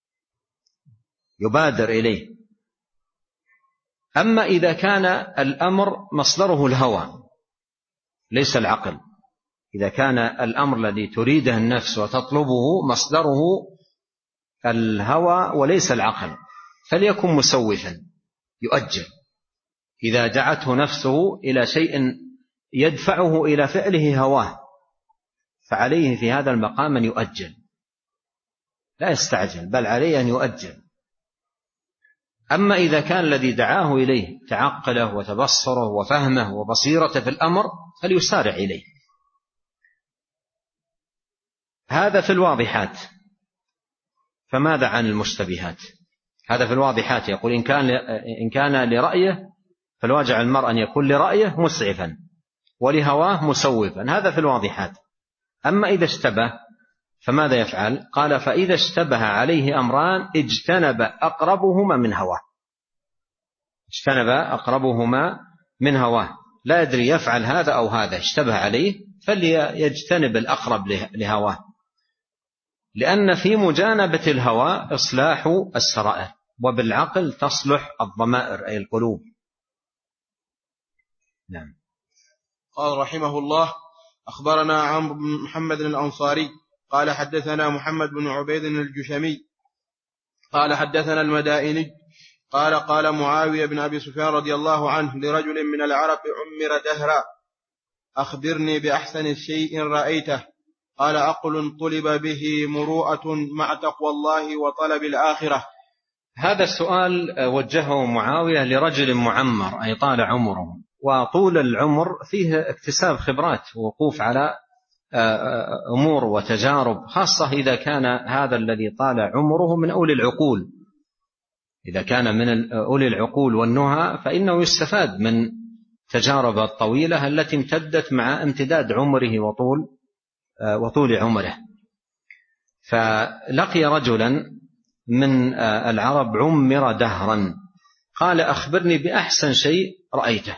يبادر إليه. أما إذا كان الأمر مصدره الهوى ليس العقل، إذا كان الأمر الذي تريده النفس وتطلبه مصدره الهوى وليس العقل فليكن مسوفا يؤجل. إذا دعته نفسه إلى شيء يدفعه إلى فعله هواه فعليه في هذا المقام أن يؤجل، لا يستعجل، بل عليه أن يؤجل. أما إذا كان الذي دعاه إليه تعقله وتبصره وفهمه وبصيرته في الأمر فليسارع إليه. هذا في الواضحات، فماذا عن المشتبهات؟ هذا في الواضحات يقول: إن كان إن كان لرأيه فالواجب على المرء أن يكون لرأيه مسعفا ولهواه مسوفا، هذا في الواضحات. أما إذا اشتبه فماذا يفعل؟ قال: فإذا اشتبه عليه أمران اجتنب أقربهما من هواه، اجتنب أقربهما من هواه، لا يدري يفعل هذا أو هذا، اشتبه عليه فليجتنب الأقرب لهواه، لأن في مجانبة الهوى إصلاح السرائر، وبالعقل تصلح الضمائر أي القلوب. نعم. قال رحمه الله: أخبرنا عمرو بن محمد الأنصاري قال حدثنا محمد بن عبيد الجشمي قال حدثنا المدائني قال قال معاوية بن أبي سفيان رضي الله عنه لرجل من العرب عمر دهرا: أخبرني بأحسن شيء رأيته. قال: عقل طلب به مروءة مع تقوى الله وطلب الآخرة. هذا السؤال وجهه معاوية لرجل معمر أي طال عمره، وطول العمر فيه اكتساب خبرات ووقوف على أمور وتجارب، خاصة إذا كان هذا الذي طال عمره من أولي العقول. إذا كان من أولي العقول والنهى فإنه يستفاد من تجارب الطويلة التي امتدت مع امتداد عمره وطول وطول عمره. فلقي رجلا من العرب عمر دهرا، قال أخبرني بأحسن شيء رأيته،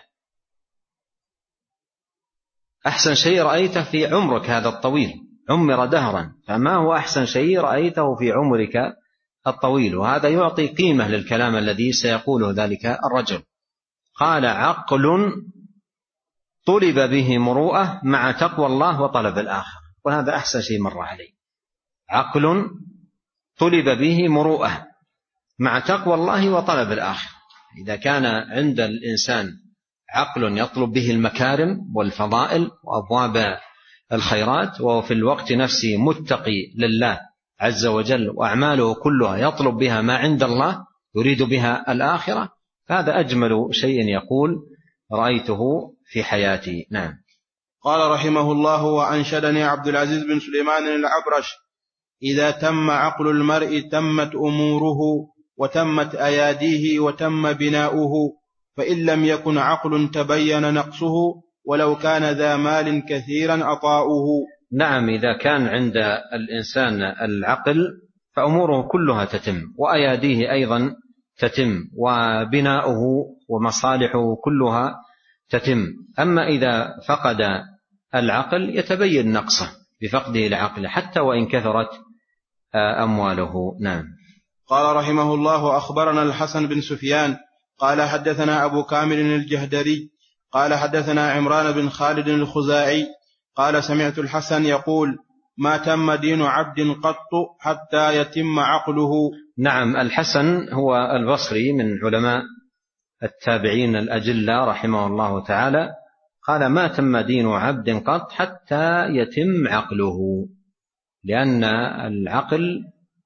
أحسن شيء رأيته في عمرك هذا الطويل، عمر دهرا، فما هو أحسن شيء رأيته في عمرك الطويل؟ وهذا يعطي قيمة للكلام الذي سيقوله ذلك الرجل. قال عقل طلب به مروءة مع تقوى الله وطلب الآخرة. وهذا أحسن شيء مر عليه، عقل طلب به مروءة مع تقوى الله وطلب الآخرة. إذا كان عند الإنسان عقل يطلب به المكارم والفضائل وأبواب الخيرات، وفي الوقت نفسه متقي لله عز وجل وأعماله كلها يطلب بها ما عند الله يريد بها الآخرة، هذا أجمل شيء يقول رأيته في حياتي. نعم. قال رحمه الله: وأنشدني عبد العزيز بن سليمان العبرش: إذا تم عقل المرء تمت أموره وتمت أياديه وتم بناؤه، فإن لم يكن عقل تبين نقصه ولو كان ذا مال كثيرا أطاؤه. نعم، إذا كان عند الإنسان العقل فأموره كلها تتم، وأياديه أيضا تتم، وبناؤه ومصالحه كلها تتم. أما إذا فقد العقل يتبين نقصه بفقده العقل حتى وإن كثرت أمواله. نعم. قال رحمه الله: أخبرنا الحسن بن سفيان قال حدثنا أبو كامل الجهدري قال حدثنا عمران بن خالد الخزاعي قال سمعت الحسن يقول: ما تم دين عبد قط حتى يتم عقله. نعم، الحسن هو البصري من علماء التابعين الأجلة رحمه الله تعالى، قال: ما تم دين عبد قط حتى يتم عقله، لأن العقل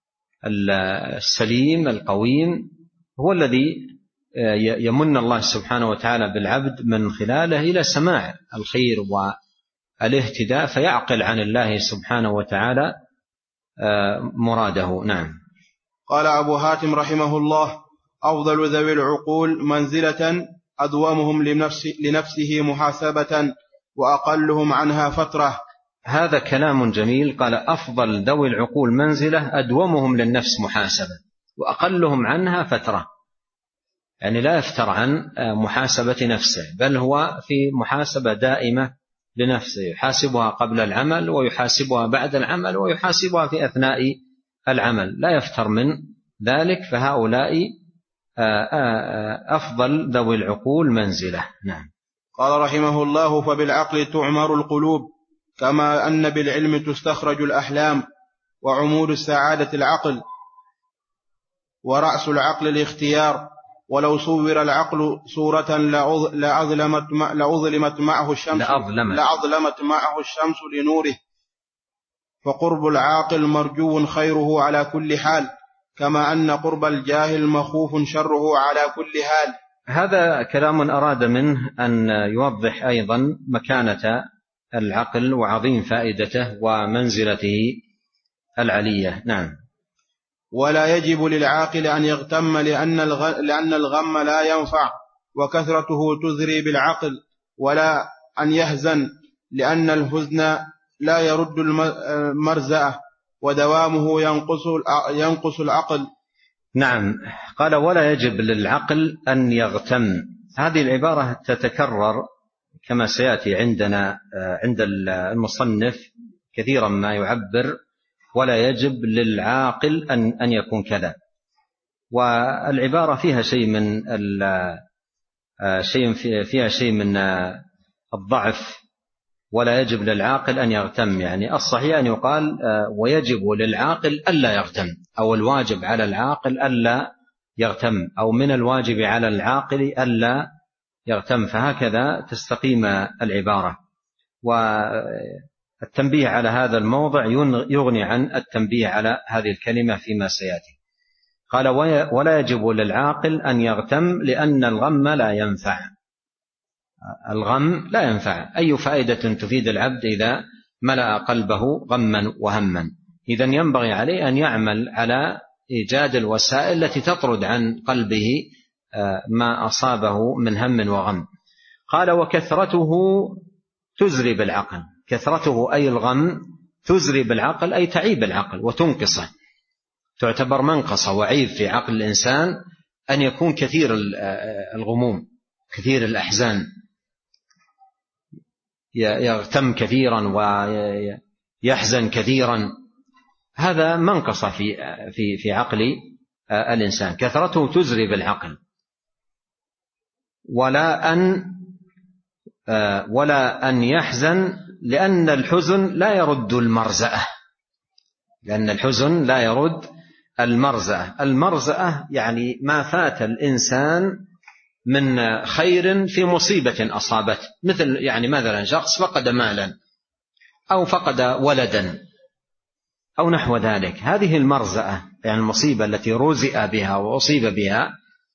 السليم القويم هو الذي يمن الله سبحانه وتعالى بالعبد من خلاله إلى سماع الخير والاهتداء، فيعقل عن الله سبحانه وتعالى مراده. نعم. قال أبو هاتم رحمه الله: أفضل ذوي العقول منزلة أدومهم لنفسه محاسبة وأقلهم عنها فترة. هذا كلام جميل. قال: أفضل ذوي العقول منزلة أدومهم للنفس محاسبة وأقلهم عنها فترة، يعني لا يفتر عن محاسبة نفسه، بل هو في محاسبة دائمة لنفسه، يحاسبها قبل العمل ويحاسبها بعد العمل ويحاسبها في أثناء العمل، لا يفتر من ذلك. فهؤلاء أفضل ذوي العقول منزلة. نعم. قال رحمه الله: فبالعقل تعمر القلوب كما أن بالعلم تستخرج الأحلام، وعمود السعادة العقل، ورأس العقل الاختيار، ولو صور العقل صورة لأظلمت لأظلمت معه الشمس لأظلمت معه الشمس لنوره، فقرب العاقل مرجو خيره على كل حال، كما أن قرب الجاهل مخوف شره على كل حال. هذا كلام أراد منه أن يوضح أيضا مكانة العقل وعظيم فائدته ومنزلته العلية. نعم. ولا يجب للعاقل أن يغتم لأن لأن الغم لا ينفع وكثرته تذري بالعقل، ولا أن يحزن لأن الحزن لا يرد المرزأة ودوامه ينقص ينقص العقل. نعم. قال: ولا يجب للعقل أن يغتم. هذه العبارة تتكرر كما سيأتي عندنا عند المصنف كثيرا ما يعبر ولا يجب للعاقل أن أن يكون كذا، والعبارة فيها شيء من شيء فيها شيء من الضعف. ولا يجب للعاقل أن يغتم، يعني الصحيح أن يقال ويجب للعاقل ألا يغتم، أو الواجب على العاقل ألا يغتم، أو من الواجب على العاقل ألا يغتم، فهكذا تستقيم العبارة. والتنبيه على هذا الموضع يغني عن التنبيه على هذه الكلمة فيما سيأتي. قال: ولا يجب للعاقل أن يغتم لأن الغم لا ينفع. الغم لا ينفع، أي فائدة تفيد العبد إذا ملأ قلبه غما وهما. إذن ينبغي عليه أن يعمل على إيجاد الوسائل التي تطرد عن قلبه ما أصابه من هم وغم. قال وكثرته تزري بالعقل. كثرته أي الغم تزري بالعقل أي تعيب العقل وتنقصه، تعتبر منقصة وعيب في عقل الإنسان أن يكون كثير الغموم كثير الأحزان، يغتم كثيرا ويحزن كثيرا، هذا منقصة في في في عقل الإنسان. كثرته تزري بالعقل. ولا أن ولا أن يحزن لأن الحزن لا يرد المرزأة، لأن الحزن لا يرد المرزأة. المرزأة يعني ما فات الإنسان من خير في مصيبة أصابته، مثل يعني مثلا شخص فقد مالا أو فقد ولدا أو نحو ذلك، هذه المرزأة يعني المصيبة التي رزئ بها وأصيب بها.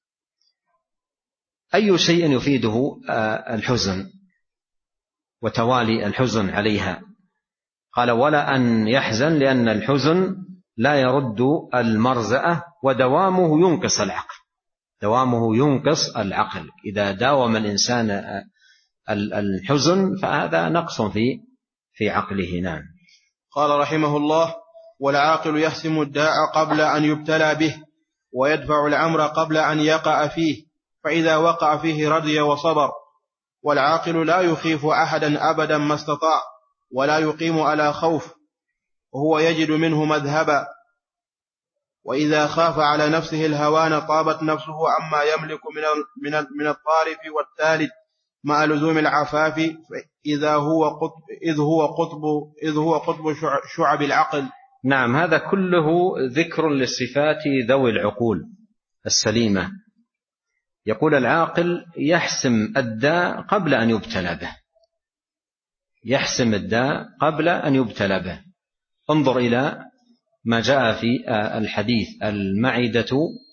أي شيء يفيده الحزن وتوالي الحزن عليها. قال ولا أن يحزن لأن الحزن لا يرد المرزأة ودوامه ينقص العقل. دوامه ينقص العقل، إذا داوم الإنسان الحزن فهذا نقص في في عقله. نعم. قال رحمه الله والعاقل يحسم الداء قبل أن يبتلى به ويدفع الأمر قبل أن يقع فيه، فإذا وقع فيه رضي وصبر. والعاقل لا يخيف أحدا أبدا ما استطاع ولا يقيم على خوف، وهو يجد منه مذهبا. وإذا خاف على نفسه الهوان طابت نفسه عما يملك من من الطارف والثالث مع لزوم العفاف، إذا هو قطب إذ هو قطب إذ هو قطب شعب العقل. نعم، هذا كله ذكر للصفات ذوي العقول السليمة. يقول العاقل يحسم الداء قبل أن يبتلى به، يحسم الداء قبل أن يبتلى به. انظر إلى ما جاء في الحديث: المعدة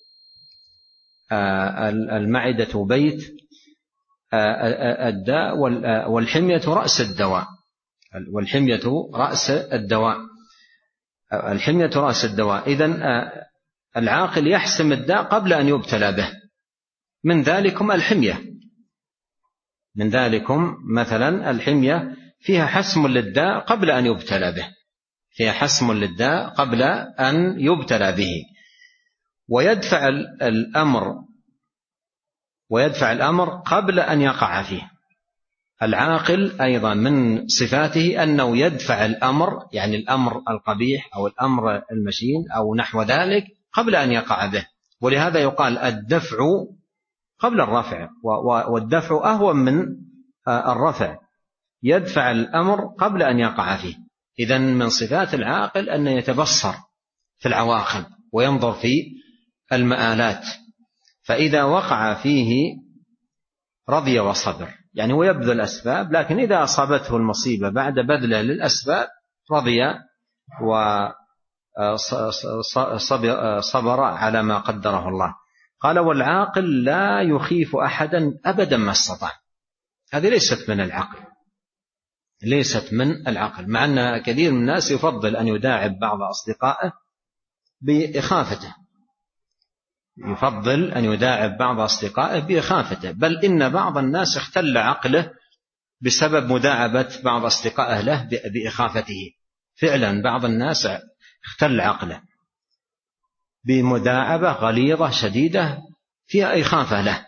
المعدة بيت الداء والحمية رأس الدواء. والحمية رأس الدواء الحمية رأس الدواء. إذن العاقل يحسم الداء قبل أن يبتلى به. من ذلكم الحمية، من ذلكم مثلا الحمية فيها حسم للداء قبل أن يبتلى به، فيها حسم للداء قبل أن يبتلى به. ويدفع الأمر ويدفع الأمر قبل أن يقع فيه. العاقل أيضا من صفاته أنه يدفع الأمر، يعني الأمر القبيح أو الأمر المشين أو نحو ذلك قبل أن يقع به. ولهذا يقال الدفع قبل الرفع، والدفع أهون من الرفع. يدفع الأمر قبل أن يقع فيه. إذن من صفات العاقل أن يتبصر في العواقب وينظر في المآلات، فإذا وقع فيه رضي وصبر، يعني هو يبذل الأسباب، لكن إذا أصابته المصيبة بعد بذله للأسباب رضي وصبر على ما قدره الله. قال والعاقل لا يخيف أحدا أبدا ما استطاع. هذه ليست من العقل، ليست من العقل، مع أن كثير من الناس يفضل أن يداعب بعض أصدقائه بإخافته، يفضل أن يداعب بعض أصدقائه بإخافته، بل إن بعض الناس اختل عقله بسبب مداعبة بعض أصدقائه له بإخافته. فعلا بعض الناس اختل عقله بمداعبة غليظة شديدة فيها إخافة له،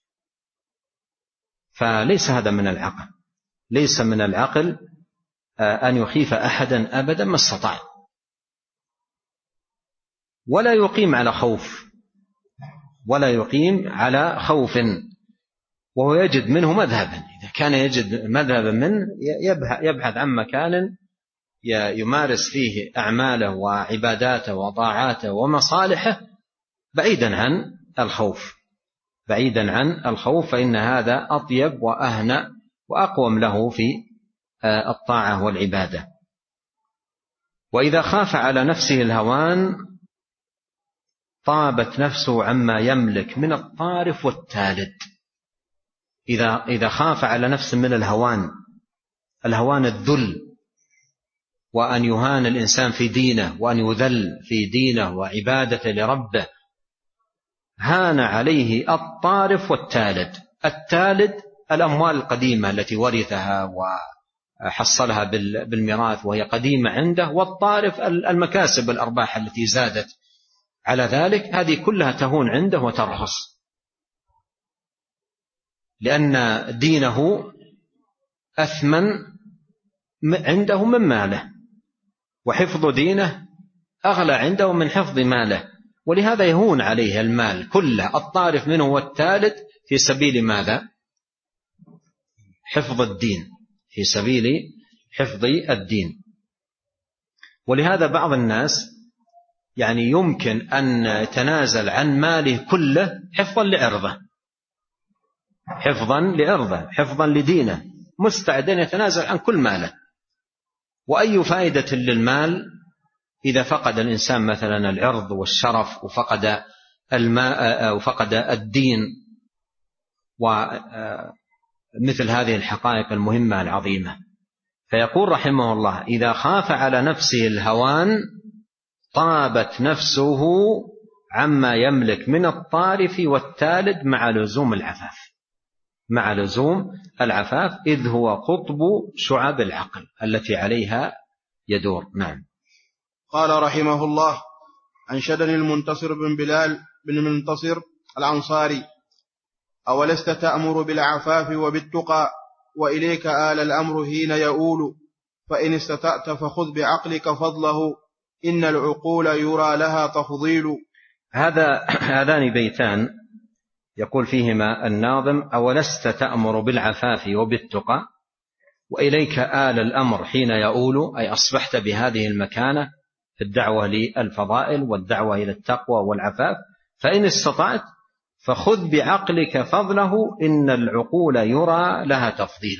فليس هذا من العقل. ليس من العقل أن يخيف أحدا أبدا ما استطاع. ولا يقيم على خوف، ولا يقيم على خوف، وهو يجد منه مذهبا. إذا كان يجد مذهبا منه يبحث عن مكان يمارس فيه أعماله وعباداته وطاعاته ومصالحه بعيدا عن الخوف، بعيدا عن الخوف، فإن هذا أطيب وأهنأ وأقوم له في الطاعة والعبادة. وإذا خاف على نفسه الهوان طابت نفسه عما يملك من الطارف والتالد. إذا إذا خاف على نفسه من الهوان، الهوان الذل وأن يهان الإنسان في دينه وأن يذل في دينه وعبادته لربه، هان عليه الطارف والتالد. التالد الأموال القديمة التي ورثها وحصلها بالميراث وهي قديمة عنده، والطارف المكاسب الأرباح التي زادت على ذلك، هذه كلها تهون عنده وترخص، لأن دينه أثمن عنده من ماله، وحفظ دينه أغلى عنده من حفظ ماله، ولهذا يهون عليه المال كله. الطارف منه والثالث في سبيل ماذا؟ حفظ الدين، في سبيل حفظ الدين. ولهذا بعض الناس يعني يمكن أن يتنازل عن ماله كله حفظا لعرضه، حفظا لعرضه حفظا لدينه، مستعد أن يتنازل عن كل ماله. وأي فائدة للمال إذا فقد الإنسان مثلا العرض والشرف وفقد الماء وفقد الدين ومثل هذه الحقائق المهمة العظيمة. فيقول رحمه الله: إذا خاف على نفسه الهوان طابت نفسه عما يملك من الطارف والتالد مع لزوم العفاف، مع لزوم العفاف، إذ هو قطب شعب العقل التي عليها يدور. نعم. قال رحمه الله: أنشدني المنتصر بن بلال بن المنتصر الأنصاري: أولست تأمر بالعفاف وبالتقى وإليك آل الأمر حين يؤول، فإن استطعت فخذ بعقلك فضله إن العقول يرى لها تفضيل. هذا هذان بيتان يقول فيهما الناظم: أولست تأمر بالعفاف وبالتقى وإليك آل الأمر حين يؤول، أي أصبحت بهذه المكانة في الدعوة للفضائل والدعوة إلى التقوى والعفاف، فإن استطعت فخذ بعقلك فضله إن العقول يرى لها تفضيل.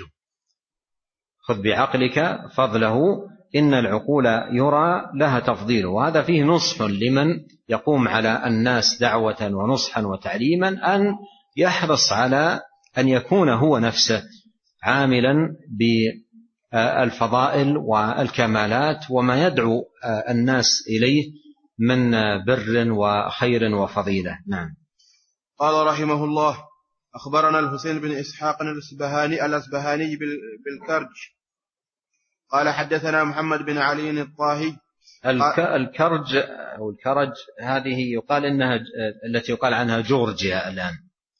خذ بعقلك فضله إن العقول يرى لها تفضيل. وهذا فيه نصح لمن يقوم على الناس دعوة ونصحا وتعليما، أن يحرص على أن يكون هو نفسه عاملا بالفضائل والكمالات وما يدعو الناس إليه من بر وخير وفضيلة. نعم. قال رحمه الله: أخبرنا الحسين بن إسحاق الأسبهاني الأسبهاني بالكرج قال حدثنا محمد بن علي الطاهي. الكرج أو الكرج هذه يقال إنها التي يقال عنها جورجيا الآن،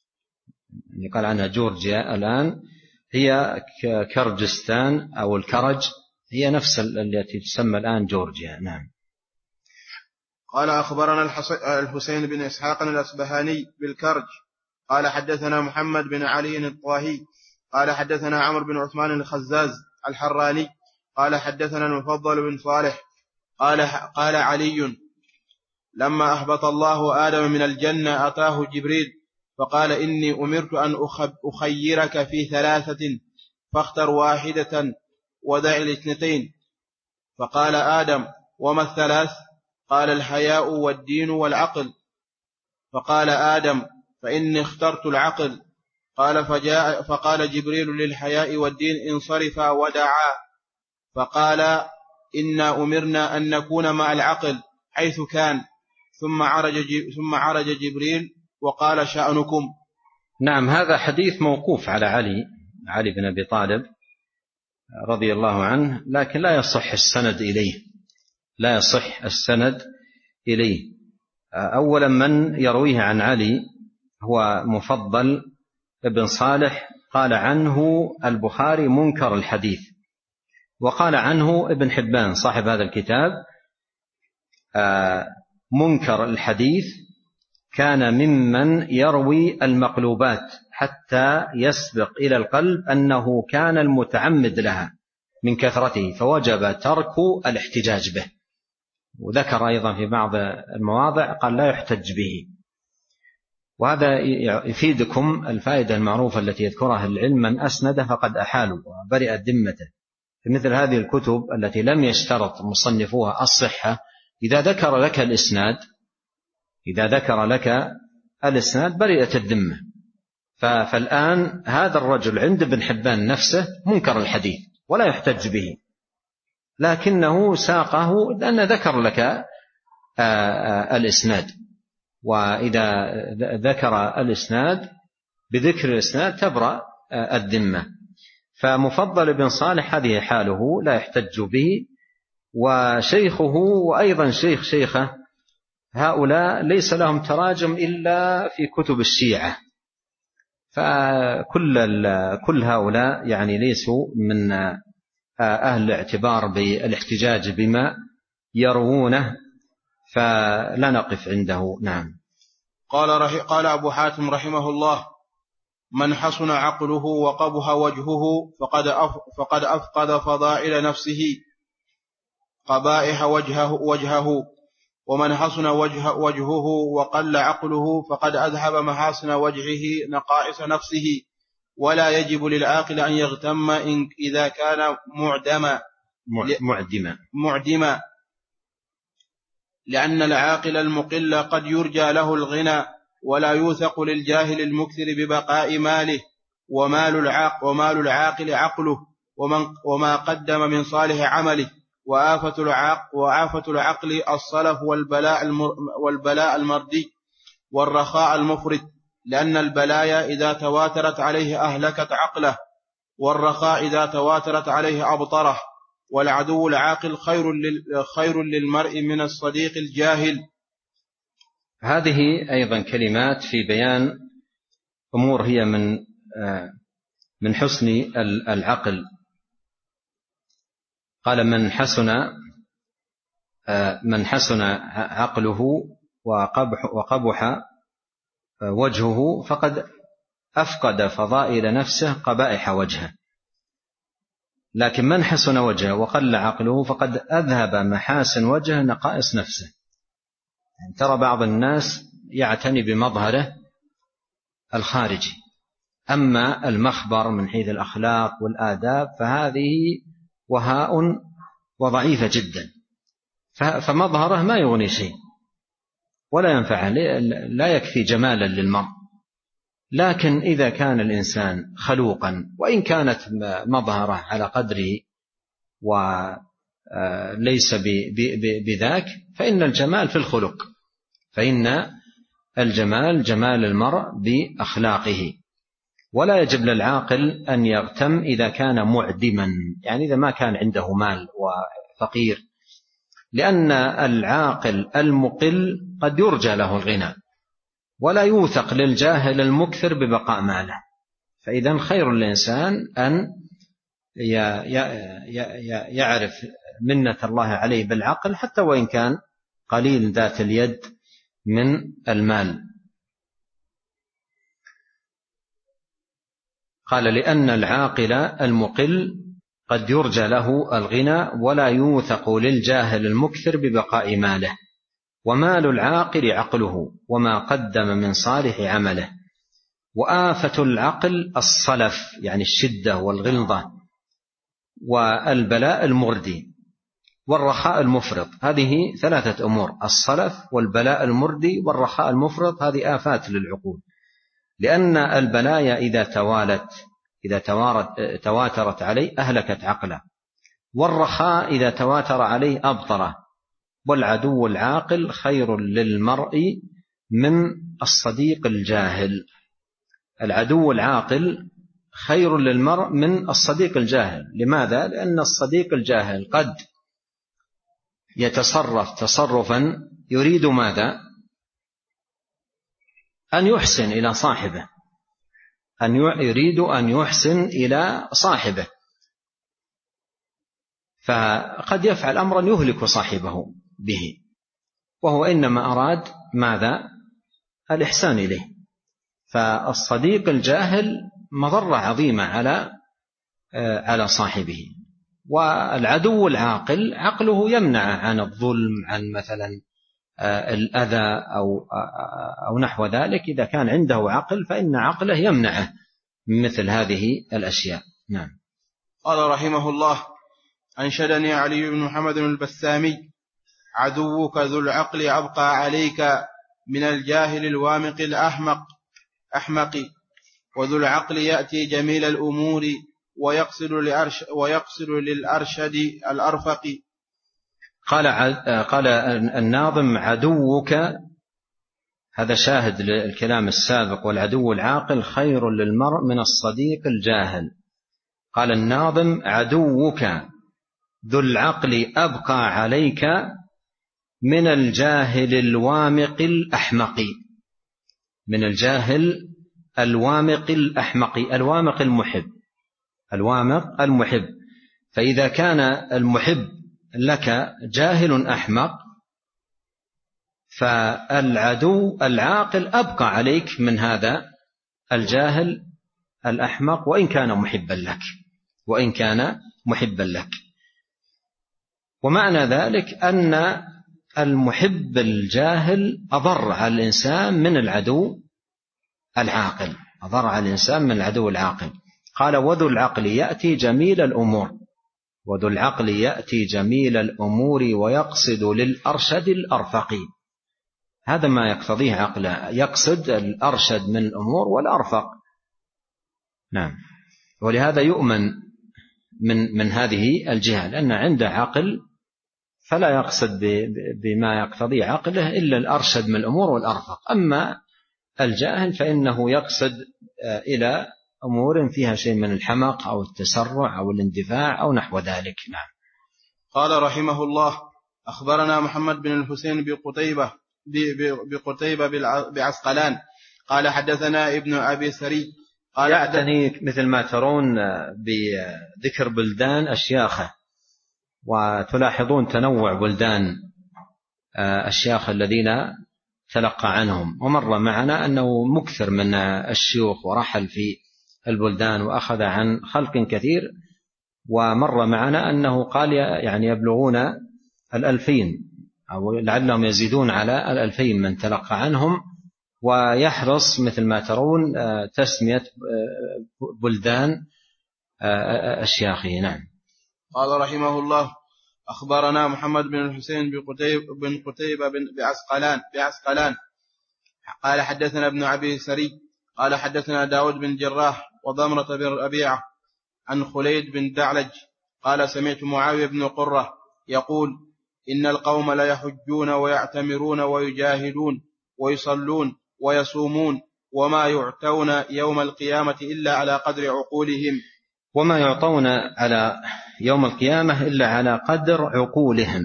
يقال عنها جورجيا الآن، هي كرجستان أو الكرج، هي نفس التي تسمى الآن جورجيا. نعم. قال أخبرنا الحسين بن إسحاق الأسبهاني بالكرج قال حدثنا محمد بن علي الطاهي قال حدثنا عمرو بن عثمان الخزاز الحراني قال حدثنا المفضل بن صالح قال قال علي: لما أهبط الله آدم من الجنة أتاه جبريل فقال: إني أمرت أن أخيرك في ثلاثة فاختر واحدة ودع الاثنتين. فقال آدم: وما الثلاث؟ قال: الحياء والدين والعقل. فقال آدم: فإني اخترت العقل. قال فجاء فقال جبريل: للحياء والدين انصرفا ودعا. فقال: إنا أمرنا أن نكون مع العقل حيث كان. ثم عرج ثم عرج جبريل وقال: شأنكم. نعم. هذا حديث موقوف على علي علي بن أبي طالب رضي الله عنه، لكن لا يصح السند إليه، لا يصح السند إليه. أولا من يرويه عن علي هو مفضل ابن صالح، قال عنه البخاري منكر الحديث، وقال عنه ابن حبان صاحب هذا الكتاب منكر الحديث، كان ممن يروي المقلوبات حتى يسبق إلى القلب أنه كان المتعمد لها من كثرته، فوجب ترك الاحتجاج به. وذكر أيضا في بعض المواضع قال: لا يحتج به. وهذا يفيدكم الفائدة المعروفة التي يذكرها العلم: من أسند فقد أحالوا وبرئت ذمته. في مثل هذه الكتب التي لم يشترط مصنفوها الصحة، إذا ذكر لك الإسناد إذا ذكر لك الإسناد برئت الذمة. فالآن هذا الرجل عند ابن حبان نفسه منكر الحديث ولا يحتج به، لكنه ساقه لأن ذكر لك الإسناد، وإذا ذكر الإسناد بذكر الإسناد تبرأ الذمة. فمفضل بن صالح هذه حاله لا يحتج به، وشيخه وأيضا شيخ شيخه هؤلاء ليس لهم تراجم إلا في كتب الشيعة، فكل كل هؤلاء يعني ليسوا من أهل الاعتبار بالاحتجاج بما يروونه، فلا نقف عنده. نعم. قال قال أبو حاتم رحمه الله: من حسن عقله وقبح وجهه فقد فقد أفقد فضائل نفسه قبائح وجهه, وجهه ومن حسن وجه وجهه وقل عقله فقد أذهب محاسن وجهه نقائص نفسه. ولا يجب للعاقل أن يغتم إن إذا كان معدما معدما معدما لأن العاقل المقل قد يرجى له الغنى، ولا يوثق للجاهل المكثر ببقاء ماله. ومال العاقل, ومال العاقل عقله ومن وما قدم من صالح عمله. وآفة العقل, وآفة العقل الصلف والبلاء, والبلاء المردي والرخاء المفرط، لأن البلايا إذا تواترت عليه أهلكت عقله، والرخاء إذا تواترت عليه أبطره. والعدو العاقل خير, خير للمرء من الصديق الجاهل. هذه أيضا كلمات في بيان أمور هي من من حسن العقل. قال: من حسن من حسن عقله وقبح, وقبح وجهه فقد أفقد فضائل نفسه قبائح وجهه. لكن من حسن وجهه وقل عقله فقد أذهب محاسن وجهه نقائص نفسه. يعني ترى بعض الناس يعتني بمظهره الخارجي، أما المخبر من حيث الأخلاق والآداب فهذه وهاء وضعيفة جدا، فمظهره ما يغني شيء ولا ينفعه، لا يكفي جمالا للمرء. لكن إذا كان الإنسان خلوقا وإن كانت مظهره على قدره وليس بذاك، فإن الجمال في الخلق، فإن الجمال جمال المرء بأخلاقه. ولا يجب للعاقل أن يغتم إذا كان معدما، يعني إذا ما كان عنده مال وفقير، لأن العاقل المقل قد يرجى له الغنى، ولا يوثق للجاهل المكثر ببقاء ماله. فإذا خير الإنسان أن يعرف منة الله عليه بالعقل حتى وإن كان قليل ذات اليد من المال. قال: لأن العاقل المقل قد يرجى له الغنى، ولا يوثق للجاهل المكثر ببقاء ماله. ومال العاقل عقله وما قدم من صالح عمله. وآفة العقل الصلف، يعني الشدة والغلظة، والبلاء المردي، والرخاء المفرط. هذه ثلاثة أمور: الصلف والبلاء المردي والرخاء المفرط. هذه آفات للعقول، لأن البلايا إذا توالت إذا تواترت عليه أهلكت عقله، والرخاء إذا تواتر عليه أبطره. والعدو العاقل خير للمرء من الصديق الجاهل. العدو العاقل خير للمرء من الصديق الجاهل. لماذا؟ لأن الصديق الجاهل قد يتصرف تصرفا يريد ماذا؟ أن يحسن إلى صاحبه، أن يريد أن يحسن إلى صاحبه، فقد يفعل أمرا يهلك صاحبه به، وهو إنما أراد ماذا؟ الإحسان إليه. فالصديق الجاهل مضرة عظيمة على على صاحبه. والعدو العاقل عقله يمنع عن الظلم، عن مثلا الأذى أو أو نحو ذلك. إذا كان عنده عقل فإن عقله يمنعه من مثل هذه الأشياء. نعم. قال رحمه الله: أنشدني علي بن محمد البسامي: عدوك ذو العقل أبقى عليك من الجاهل الوامق الأحمق أحمق، وذو العقل يأتي جميل الأمور ويقصد لأرش ويقصد للأرشد الأرفق. قال قال الناظم عدوك، هذا شاهد للكلام السابق، والعدو العاقل خير للمرء من الصديق الجاهل. قال الناظم عدوك ذو العقل أبقى عليك من الجاهل الوامق الأحمق. من الجاهل الوامق الأحمق، الوامق المحب، الوامق المحب. فإذا كان المحب لك جاهل أحمق فالعدو العاقل أبقى عليك من هذا الجاهل الأحمق وإن كان محبا لك، وإن كان محبا لك. ومعنى ذلك أن المحب الجاهل أضر على الإنسان من العدو العاقل، أضر على الإنسان من العدو العاقل. قال وذو العقل يأتي جميل الأمور، وذو العقل يأتي جميل الأمور ويقصد للأرشد الأرفق. هذا ما يقتضيه عقله، يقصد الأرشد من الأمور والأرفق. نعم. ولهذا يؤمن من من هذه الجهة، لأن عنده عقل فلا يقصد بما يقتضي عقله إلا الأرشد من الأمور والأرفق. أما الجاهل فإنه يقصد إلى أمور فيها شيء من الحمق أو التسرع أو الاندفاع أو نحو ذلك. نعم. قال رحمه الله أخبرنا محمد بن الحسين بقتيبة بقتيبة بعسقلان قال حدثنا ابن أبي سري قال يعتني مثل ما ترون بذكر بلدان أشياخه، وتلاحظون تنوع بلدان الشياخ الذين تلقى عنهم. ومر معنا أنه مكثر من الشيوخ ورحل في البلدان وأخذ عن خلق كثير. ومر معنا أنه قال يعني يبلغون الألفين أو لعلهم يزيدون على الألفين من تلقى عنهم، ويحرص مثل ما ترون تسمية بلدان أشياخه. نعم. قال رحمه الله أخبرنا محمد بن الحسين بن قتيبة بعسقلان بعسقلان قال حدثنا ابن أبي سري قال حدثنا داود بن جراح وضمرة بن ربيعة عن خليد بن دعلج قال سمعت معاوية بن قرة يقول إن القوم لا يحجون ويعتمرون ويجاهدون ويصلون ويصومون وما يعطون يوم القيامة إلا على قدر عقولهم. وما يعطون على يوم القيامة إلا على قدر عقولهم.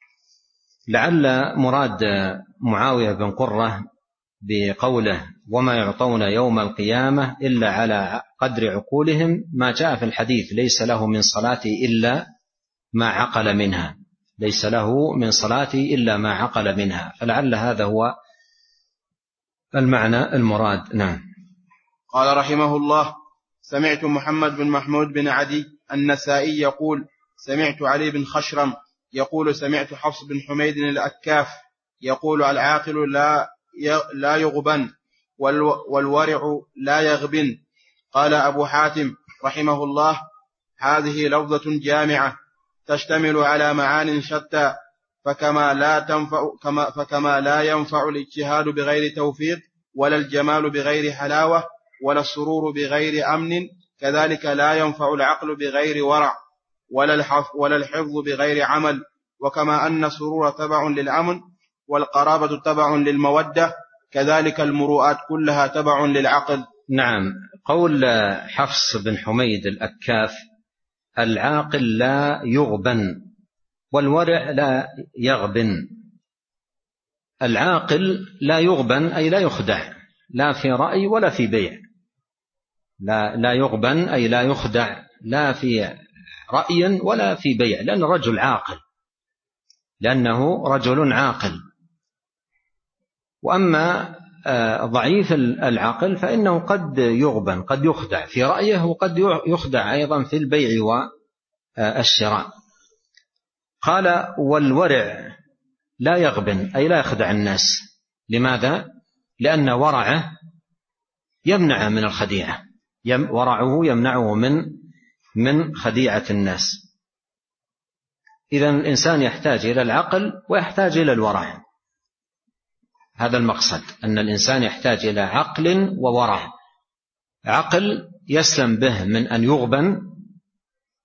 لعل مراد معاوية بن قرة بقوله وما يعطون يوم القيامة إلا على قدر عقولهم ما جاء في الحديث ليس له من صلاتي إلا ما عقل منها، ليس له من صلاتي إلا ما عقل منها. فلعل هذا هو المعنى المراد. نعم. قال رحمه الله سمعت محمد بن محمود بن عدي النسائي يقول سمعت علي بن خشرم يقول سمعت حفص بن حميد الأكاف يقول العاقل لا لا يغبن والورع لا يغبن. قال أبو حاتم رحمه الله هذه لفظة جامعة تشتمل على معان شتى، فكما لا تنفع كما فكما لا ينفع الاجتهاد بغير توفيق ولا الجمال بغير حلاوة ولا السرور بغير أمن، كذلك لا ينفع العقل بغير ورع ولا الحفظ بغير عمل. وكما أن السرور تبع للأمن والقرابة تبع للمودة كذلك المروءات كلها تبع للعقل. نعم. قول حفص بن حميد الأكاف العاقل لا يغبن والورع لا يغبن. العاقل لا يغبن أي لا يخدع، لا في رأي ولا في بيع. لا, لا يغبن أي لا يخدع لا في رأي ولا في بيع، لأن رجل عاقل، لأنه رجل عاقل. وأما ضعيف العقل فإنه قد يغبن، قد يخدع في رأيه وقد يخدع أيضا في البيع والشراء. قال والورع لا يغبن أي لا يخدع الناس. لماذا؟ لأن ورعه يمنع من الخديعة، ورعه يمنعه من من خديعة الناس. إذن الإنسان يحتاج إلى العقل ويحتاج إلى الورع. هذا المقصد، أن الإنسان يحتاج إلى عقل وورع. عقل يسلم به من أن يغبن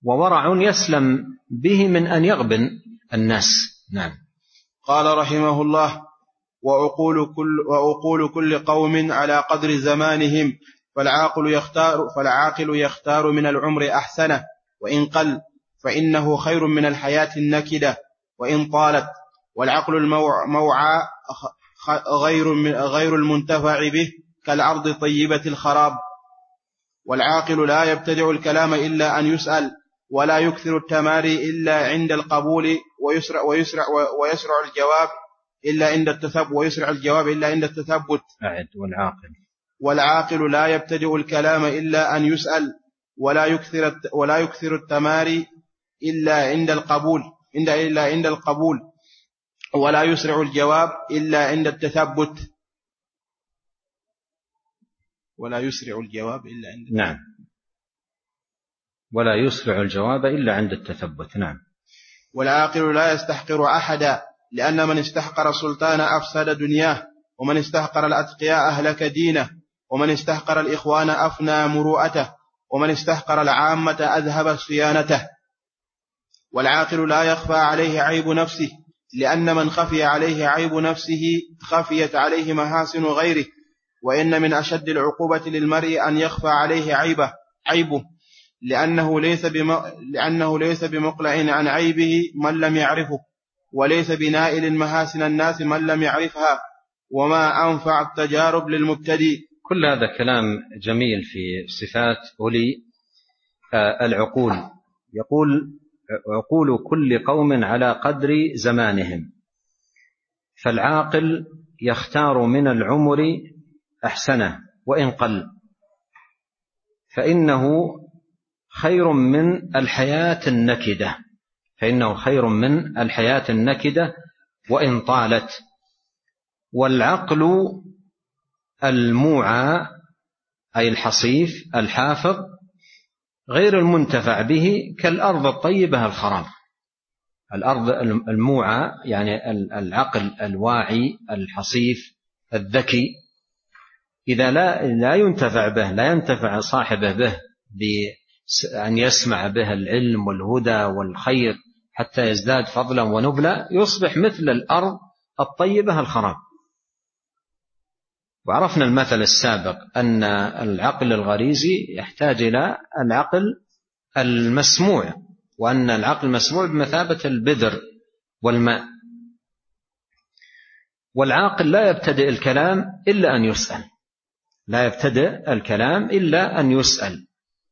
وورع يسلم به من أن يغبن الناس. نعم. به من أن يغبن الناس. نعم. قال رحمه الله: وعقول كل, وعقول كل قوم على قدر زمانهم، فالعاقل يختار, فالعاقل يختار من العمر أحسنه وإن قل، فإنه خير من الحياة النكدة وإن طالت. والعقل الموعى غير, غير المنتفع به كالأرض طيبة الخراب. والعاقل لا يبتدع الكلام إلا أن يسأل، ولا يكثر التماري إلا عند القبول، ويسرع, ويسرع, ويسرع الجواب إلا عند التثبت ويسرع الجواب إلا عند التثبت. أعد. والعاقل والعاقل لا يبتدع الكلام إلا أن يسأل، ولا يكثر ولا يكثر التماري إلا عند القبول إلا عند القبول ولا يسرع الجواب إلا عند التثبت. ولا يسرع الجواب إلا عند التثبت. نعم. ولا يسرع الجواب إلا عند التثبت. نعم. والعاقل لا يستحقر أحدا، لأن من استحقر السلطان أفسد دنياه، ومن استحقر الأتقياء أهلك دينه، ومن استحقر الإخوان أفنى مروءته، ومن استحقر العامة أذهب صيانته. والعاقل لا يخفى عليه عيب نفسه، لأن من خفي عليه عيب نفسه خفيت عليه محاسن غيره، وإن من أشد العقوبة للمرء أن يخفى عليه عيبه, عيبه لأنه ليس, بم... لأنه ليس بمقلع عن عيبه من لم يعرفه، وليس بنائل محاسن الناس من لم يعرفها، وما أنفع التجارب للمبتدئ. كل هذا كلام جميل في صفات أولي العقول. يقول: عقول كل قوم على قدر زمانهم، فالعاقل يختار من العمر أحسنه وإن قل، فإنه خير من الحياة النكدة فإنه خير من الحياة النكدة وإن طالت. والعقل الموعى أي الحصيف الحافظ غير المنتفع به كالأرض الطيبة الخراب. الأرض الموعى يعني العقل الواعي الحصيف الذكي، إذا لا, لا ينتفع به لا ينتفع صاحبه به بأن يسمع به العلم والهدى والخير حتى يزداد فضلا ونبلا، يصبح مثل الأرض الطيبة الخراب. وعرفنا المثل السابق أن العقل الغريزي يحتاج إلى العقل المسموع، وأن العقل المسموع بمثابة البذر والماء. والعاقل لا يبتدئ الكلام إلا أن يسأل لا يبتدئ الكلام إلا أن يسأل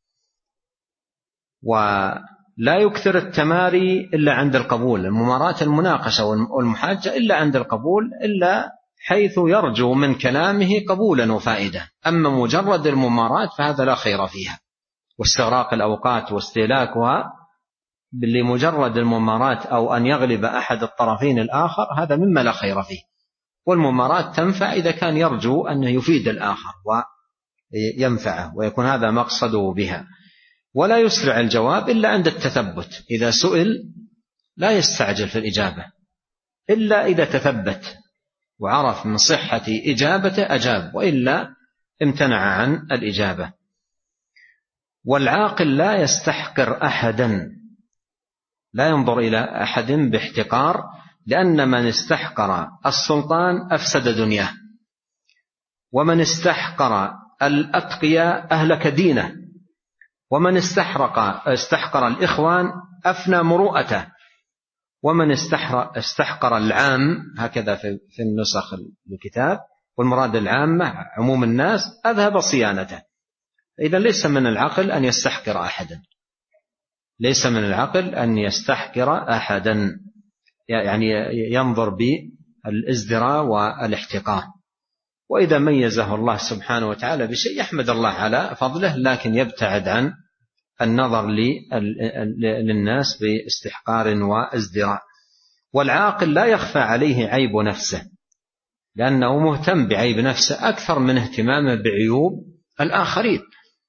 ولا يكثر التماري إلا عند القبول، الممارات المناقشة والمحاجة إلا عند القبول، إلا حيث يرجو من كلامه قبولا وفائدة. أما مجرد الممارات فهذا لا خير فيها، واستغراق الأوقات واستهلاكها لمجرد الممارات أو أن يغلب أحد الطرفين الآخر، هذا مما لا خير فيه. والممارات تنفع إذا كان يرجو أن يفيد الآخر وينفعه ويكون هذا مقصده بها. ولا يسرع الجواب إلا عند التثبت، إذا سئل لا يستعجل في الإجابة إلا إذا تثبت وعرف من صحة إجابته أجاب، وإلا امتنع عن الإجابة. والعاقل لا يستحقر أحدا، لا ينظر إلى أحد باحتقار، لأن من استحقر السلطان أفسد دنياه، ومن استحقر الأتقياء أهلك دينه، ومن استحرق استحقر الإخوان أفنى مروءته، ومن استحقر العام، هكذا في النسخ الكتاب، والمراد العامة عموم الناس، أذهب صيانته. إذا ليس من العقل أن يستحقر أحدا ليس من العقل أن يستحقر أحدا يعني ينظر بالازدراء والاحتقار. وإذا ميزه الله سبحانه وتعالى بشيء يحمد الله على فضله، لكن يبتعد عن النظر للناس باستحقار وازدراء. والعاقل لا يخفى عليه عيب نفسه، لأنه مهتم بعيب نفسه أكثر من اهتمامه بعيوب الآخرين،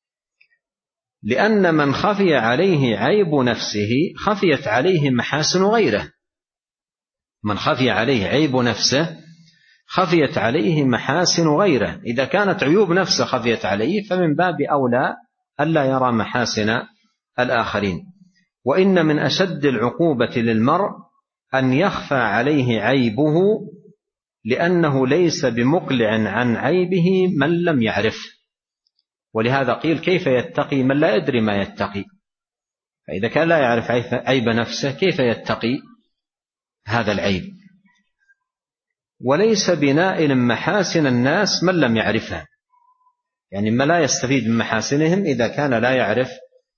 لأن من خفي عليه عيب نفسه خفيت عليه محاسن غيره. من خفي عليه عيب نفسه خفيت عليه محاسن غيره. إذا كانت عيوب نفسه خفيت عليه فمن باب أولى ألا يرى محاسن الآخرين. وإن من أشد العقوبة للمرء أن يخفى عليه عيبه، لأنه ليس بمقلع عن عيبه من لم يعرفه. ولهذا قيل كيف يتقي من لا يدري ما يتقي؟ فإذا كان لا يعرف عيب نفسه كيف يتقي هذا العيب؟ وليس بنائل محاسن الناس من لم يعرفها، يعني ما لا يستفيد من محاسنهم إذا كان لا يعرف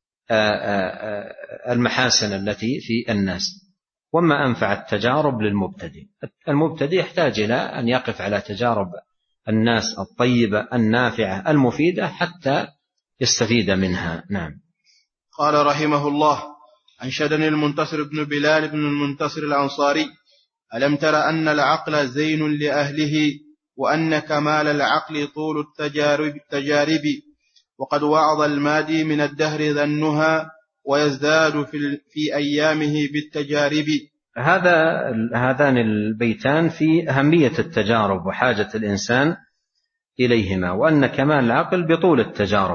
المحاسن التي في الناس. وما أنفع التجارب للمبتدئ، المبتدئ يحتاج إلى أن يقف على تجارب الناس الطيبة النافعة المفيدة حتى يستفيد منها. نعم. قال رحمه الله: أنشدني المنتصر بن بلال بن المنتصر الأنصاري: ألم تر أن العقل زين لأهله، وأن كمال العقل طول التجارب, التجارب وقد وعظ المادي من الدهر ذنها، ويزداد في, في أيامه بالتجارب. هذا هذان البيتان في أهمية التجارب وحاجة الإنسان إليهما، وأن كمال العقل بطول التجارب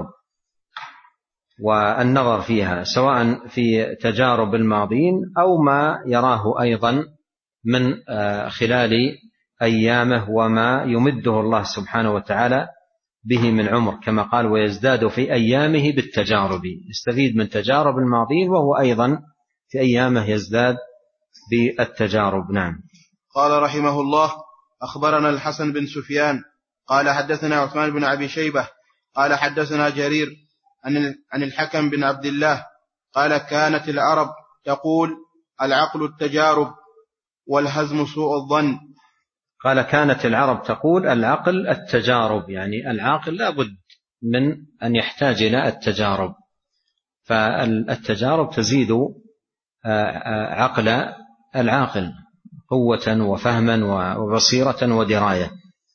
والنظر فيها، سواء في تجارب الماضين أو ما يراه أيضا من خلال أيامه وما يمده الله سبحانه وتعالى به من عمر، كما قال: ويزداد في أيامه بالتجارب، يستفيد من تجارب الماضين وهو أيضا في أيامه يزداد بالتجارب. نعم. قال رحمه الله: أخبرنا الحسن بن سفيان قال حدثنا عثمان بن أبي شيبة قال حدثنا جرير عن الحكم بن عبد الله قال: كانت العرب تقول: العقل التجارب والهزم سوء الظن. قال: كانت العرب تقول العقل التجارب، يعني العاقل لا بد من أن يحتاج إلى التجارب، فالتجارب تزيد عقل العاقل قوة وفهما وبصيرة ودراية.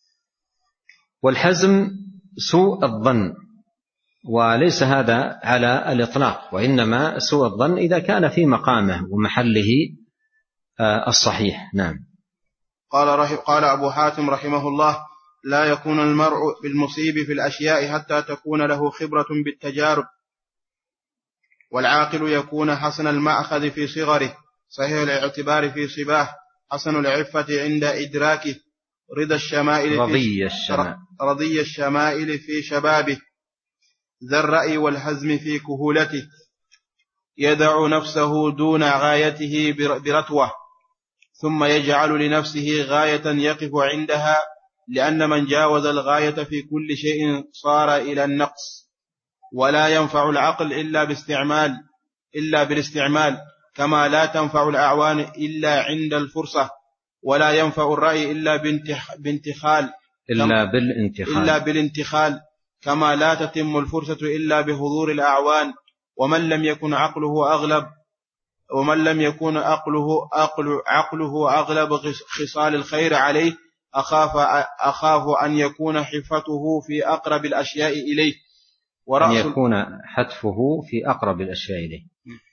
والحزم سوء الظن، وليس هذا على الإطلاق، وإنما سوء الظن إذا كان في مقامه ومحله الصحيح. نعم. قال, رحم قال أبو حاتم رحمه الله: لا يكون المرء بالمصيب في الأشياء حتى تكون له خبرة بالتجارب، والعاقل يكون حسن المأخذ في صغره، صحيح الاعتبار في صباه، حسن العفة عند إدراكه، رضي الشمائل رضي الشمائل, رضي الشمائل في شبابه، ذا الرأي والحزم في كهولته، يدع نفسه دون غايته برتوة، ثم يجعل لنفسه غاية يقف عندها، لأن من جاوز الغاية في كل شيء صار إلى النقص. ولا ينفع العقل إلا باستعمال إلا بالاستعمال، كما لا تنفع الأعوان إلا عند الفرصة، ولا ينفع الرأي إلا بانتخال إلا بالانتخال إلا بالانتخال كما لا تتم الفرصة إلا بحضور الأعوان. ومن لم يكن عقله أغلب ومن لم يكن عقله عقل عقله أغلب خصال الخير عليه، أخاف أخاف أن يكون حفته في أقرب الأشياء إليه أن يكون حتفه في أقرب الأشياء إليه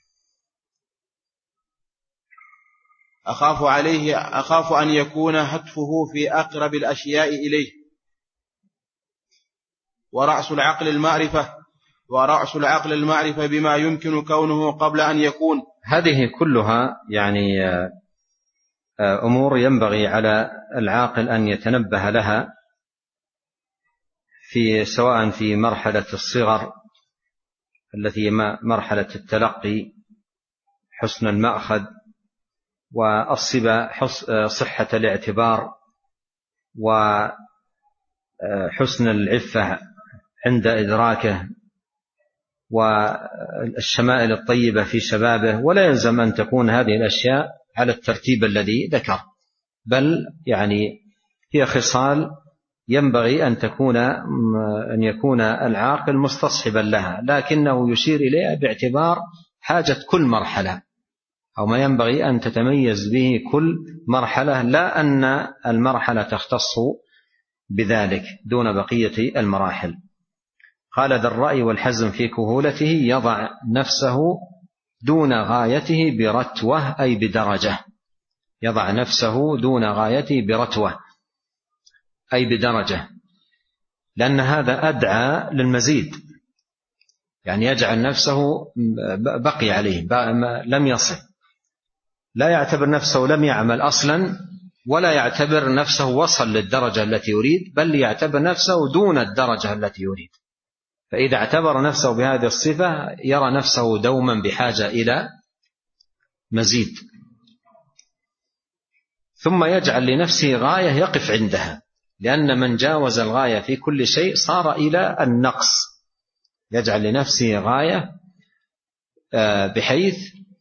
أخاف عليه أخاف أن يكون حتفه في أقرب الأشياء إليه ورأس العقل المعرفة ورأس العقل المعرفة بما يمكن كونه قبل أن يكون. هذه كلها يعني أمور ينبغي على العاقل أن يتنبه لها، في سواء في مرحلة الصغر التي مرحلة التلقي، حسن المأخذ، والصبا صحة الاعتبار، وحسن العفة عند إدراكه، والشمائل الطيبة في شبابه. ولا يلزم أن تكون هذه الأشياء على الترتيب الذي ذكر، بل يعني هي خصال ينبغي أن تكون أن يكون العاقل مستصحبا لها، لكنه يشير إليها باعتبار حاجة كل مرحلة، أو ما ينبغي أن تتميز به كل مرحلة، لا أن المرحلة تختص بذلك دون بقية المراحل. قال: ذا الرأي والحزم في كهولته، يضع نفسه دون غايته برتوة، أي بدرجة، يضع نفسه دون غايته برتوة أي بدرجة، لأن هذا أدعى للمزيد. يعني يجعل نفسه بقي عليه لم يصل، لا يعتبر نفسه لم يعمل أصلا، ولا يعتبر نفسه وصل للدرجة التي يريد، بل يعتبر نفسه دون الدرجة التي يريد. فإذا اعتبر نفسه بهذه الصفة يرى نفسه دوما بحاجة إلى مزيد، ثم يجعل لنفسه غاية يقف عندها، لأن من جاوز الغاية في كل شيء صار إلى النقص. يجعل لنفسه غاية بحيث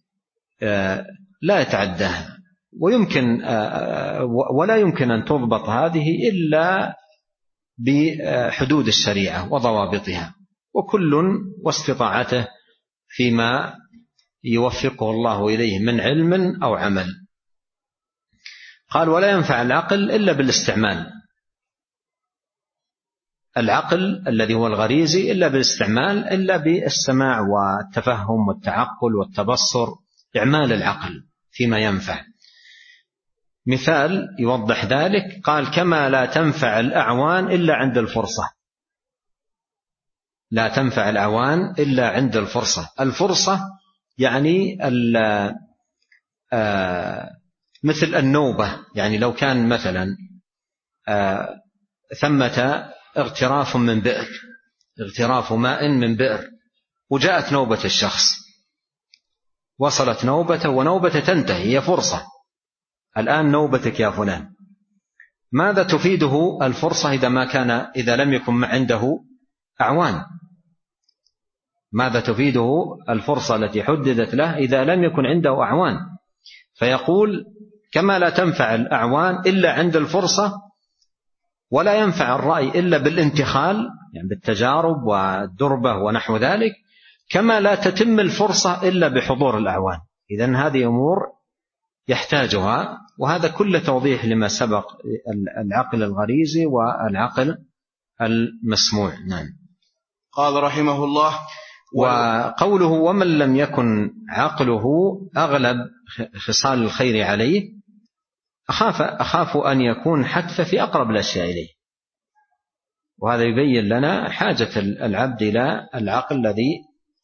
لا يتعداها، ويمكن ولا يمكن أن تضبط هذه إلا بحدود الشريعة وضوابطها، وكل واستطاعته فيما يوفقه الله إليه من علم أو عمل. قال ولا ينفع العقل إلا بالاستعمال، العقل الذي هو الغريزي إلا بالاستعمال، إلا بالسماع والتفهم والتعقل والتبصر، إعمال العقل فيما ينفع. مثال يوضح ذلك، قال كما لا تنفع الأعوان إلا عند الفرصة، لا تنفع الأعوان إلا عند الفرصة. الفرصة يعني مثل النوبة، يعني لو كان مثلا ثمة اغتراف من بئر، اغتراف ماء من بئر، وجاءت نوبة الشخص، وصلت نوبته ونوبته تنتهي، هي فرصة، الآن نوبتك يا فلان. ماذا تفيده الفرصة إذا ما كان إذا لم يكن عنده أعوان؟ ماذا تفيده الفرصة التي حددت له إذا لم يكن عنده أعوان؟ فيقول كما لا تنفع الأعوان إلا عند الفرصة، ولا ينفع الرأي إلا بالانتخال، يعني بالتجارب والدربة ونحو ذلك، كما لا تتم الفرصة إلا بحضور الأعوان. إذن هذه أمور يحتاجها، وهذا كل توضيح لما سبق، العقل الغريزي والعقل المسموع. نعم. قال رحمه الله وقوله ومن لم يكن عقله أغلب خصال الخير عليه، أخاف, أخاف أن يكون حتف في أقرب الأشياء إليه، وهذا يبين لنا حاجة العبد إلى العقل الذي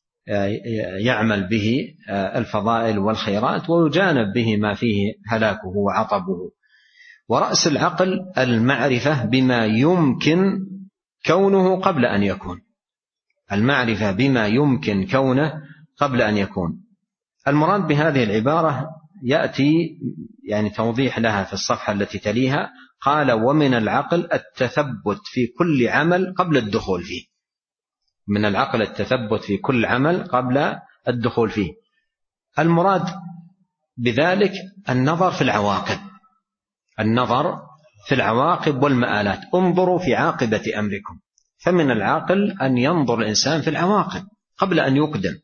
يعمل به الفضائل والخيرات، ويجانب به ما فيه هلاكه وعطبه. ورأس العقل المعرفة بما يمكن كونه قبل أن يكون، المعرفة بما يمكن كونه قبل أن يكون. المراد بهذه العبارة يأتي يعني توضيح لها في الصفحة التي تليها، قال ومن العقل التثبت في كل عمل قبل الدخول فيه، من العقل التثبت في كل عمل قبل الدخول فيه. المراد بذلك النظر في العواقب، النظر في العواقب والمآلات، انظروا في عاقبة أمركم. فمن العاقل أن ينظر الإنسان في العواقب قبل أن يقدم،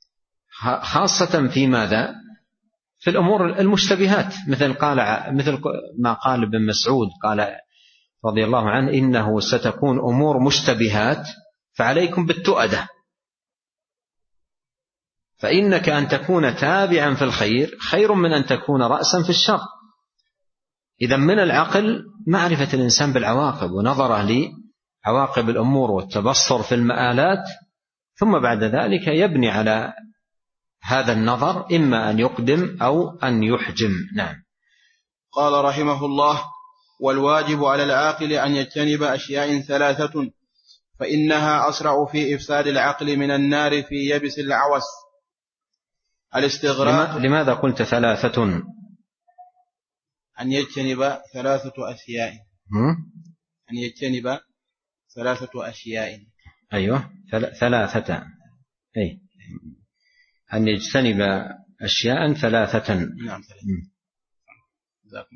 خاصة في ماذا؟ في الأمور المشتبهات، مثل قال مثل ما قال ابن مسعود قال رضي الله عنه إنه ستكون أمور مشتبهات فعليكم بالتؤدة، فإنك أن تكون تابعا في الخير خير من أن تكون رأسا في الشر. إذا من العقل معرفة الإنسان بالعواقب ونظره لعواقب الأمور والتبصر في المآلات، ثم بعد ذلك يبني على هذا النظر إما أن يقدم أو أن يحجم. نعم. قال رحمه الله والواجب على العاقل أن يجتنب أشياء ثلاثة فإنها أسرع في إفساد العقل من النار في يبس العوس. الاستغراق. لماذا قلت ثلاثة؟ أن يجتنب ثلاثة أشياء، أن يجتنب ثلاثة أشياء. أيوة ثلاثة، أي أن يجتنب أشياء ثلاثة. نعم ثلاثة.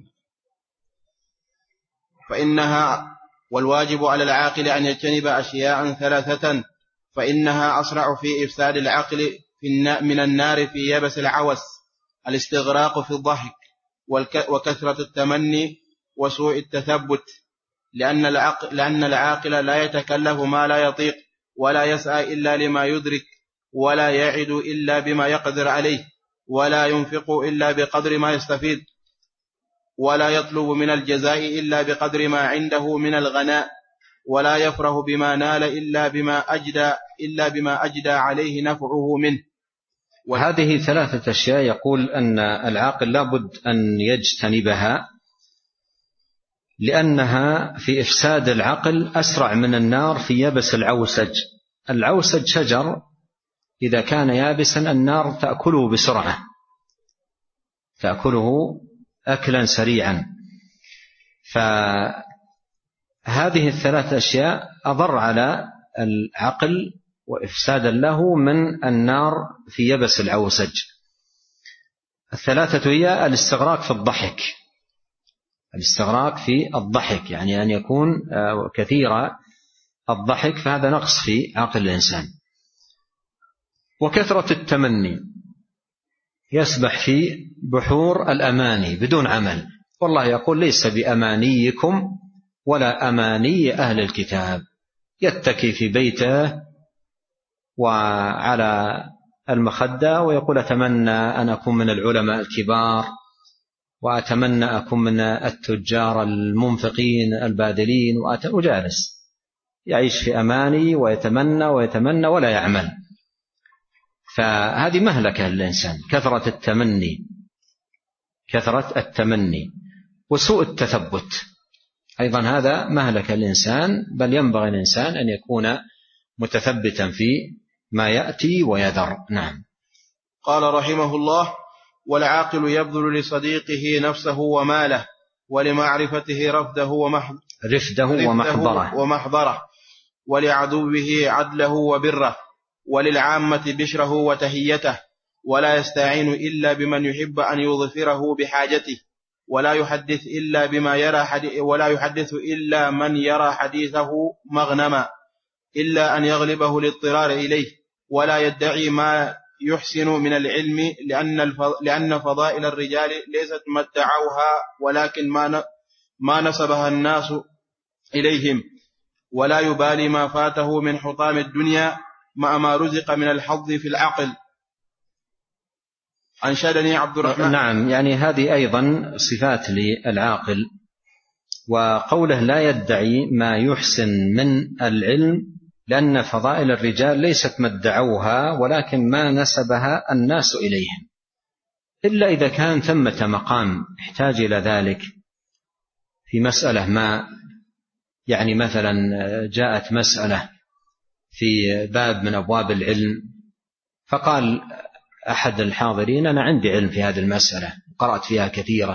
فإنها والواجب على العاقل أن يجتنب أشياء ثلاثة فإنها أسرع في إفساد العقل من النار في يبس العوس. الاستغراق في الضحك وكثرة التمني وسوء التثبت، لأن العقل, لأن العاقل لا يتكلف ما لا يطيق، ولا يسعى إلا لما يدرك، ولا يعد إلا بما يقدر عليه، ولا ينفق إلا بقدر ما يستفيد، ولا يطلب من الجزاء إلا بقدر ما عنده من الغناء، ولا يفرح بما نال إلا بما أجدى إلا بما أجدى عليه نفعه منه. وهذه ثلاثة أشياء يقول أن العاقل لابد أن يجتنبها، لأنها في إفساد العقل أسرع من النار في يبس العوسج. العوسج شجر إذا كان يابسا النار تأكله بسرعة، تأكله أكلا سريعا. فهذه الثلاث أشياء أضر على العقل وإفسادا له من النار في يبس العوسج. الثلاثة هي الاستغراق في الضحك، الاستغراق في الضحك يعني أن يكون كثير الضحك، فهذا نقص في عقل الإنسان. وكثرة التمني، يسبح في بحور الأماني بدون عمل. والله يقول ليس بأمانيكم ولا أماني أهل الكتاب، يتكي في بيته وعلى المخدة ويقول أتمنى أن أكون من العلماء الكبار، وأتمنى أكون من التجار المنفقين الباذلين، وجالس يعيش في أماني ويتمنى ويتمنى ولا يعمل. فهذه مهلكة للإنسان، كثرة التمني، كثرة التمني وسوء التثبت أيضا هذا مهلكة للإنسان، بل ينبغي الإنسان أن يكون متثبتا في ما يأتي ويذر. نعم. قال رحمه الله: والعاقل يبذل لصديقه نفسه وماله، ولمعرفته رفده رفده ومحضره ومحضره، ولعدوه عدله وبره، وللعامة بشره وتهيته، ولا يستعين إلا بمن يحب أن يظفره بحاجته، ولا يحدث إلا بما يرى حديث ولا يحدث إلا من يرى حديثه مغنما، إلا أن يغلبه الاضطرار إليه، ولا يدعي ما يحسن من العلم، لأن لأن فضائل الرجال ليست ما ادعوها ولكن ما ما نسبها الناس إليهم، ولا يبالي ما فاته من حطام الدنيا مع ما رزق من الحظ في العقل. أنشدني عبد الرحمن. نعم، يعني هذه أيضا صفات للعاقل. وقوله لا يدعي ما يحسن من العلم، لأن فضائل الرجال ليست ما ادعوها ولكن ما نسبها الناس إليهم، إلا إذا كان ثمة مقام احتاج إلى ذلك في مسألة ما. يعني مثلا جاءت مسألة في باب من أبواب العلم، فقال أحد الحاضرين أنا عندي علم في هذه المسألة، قرأت فيها كثيرا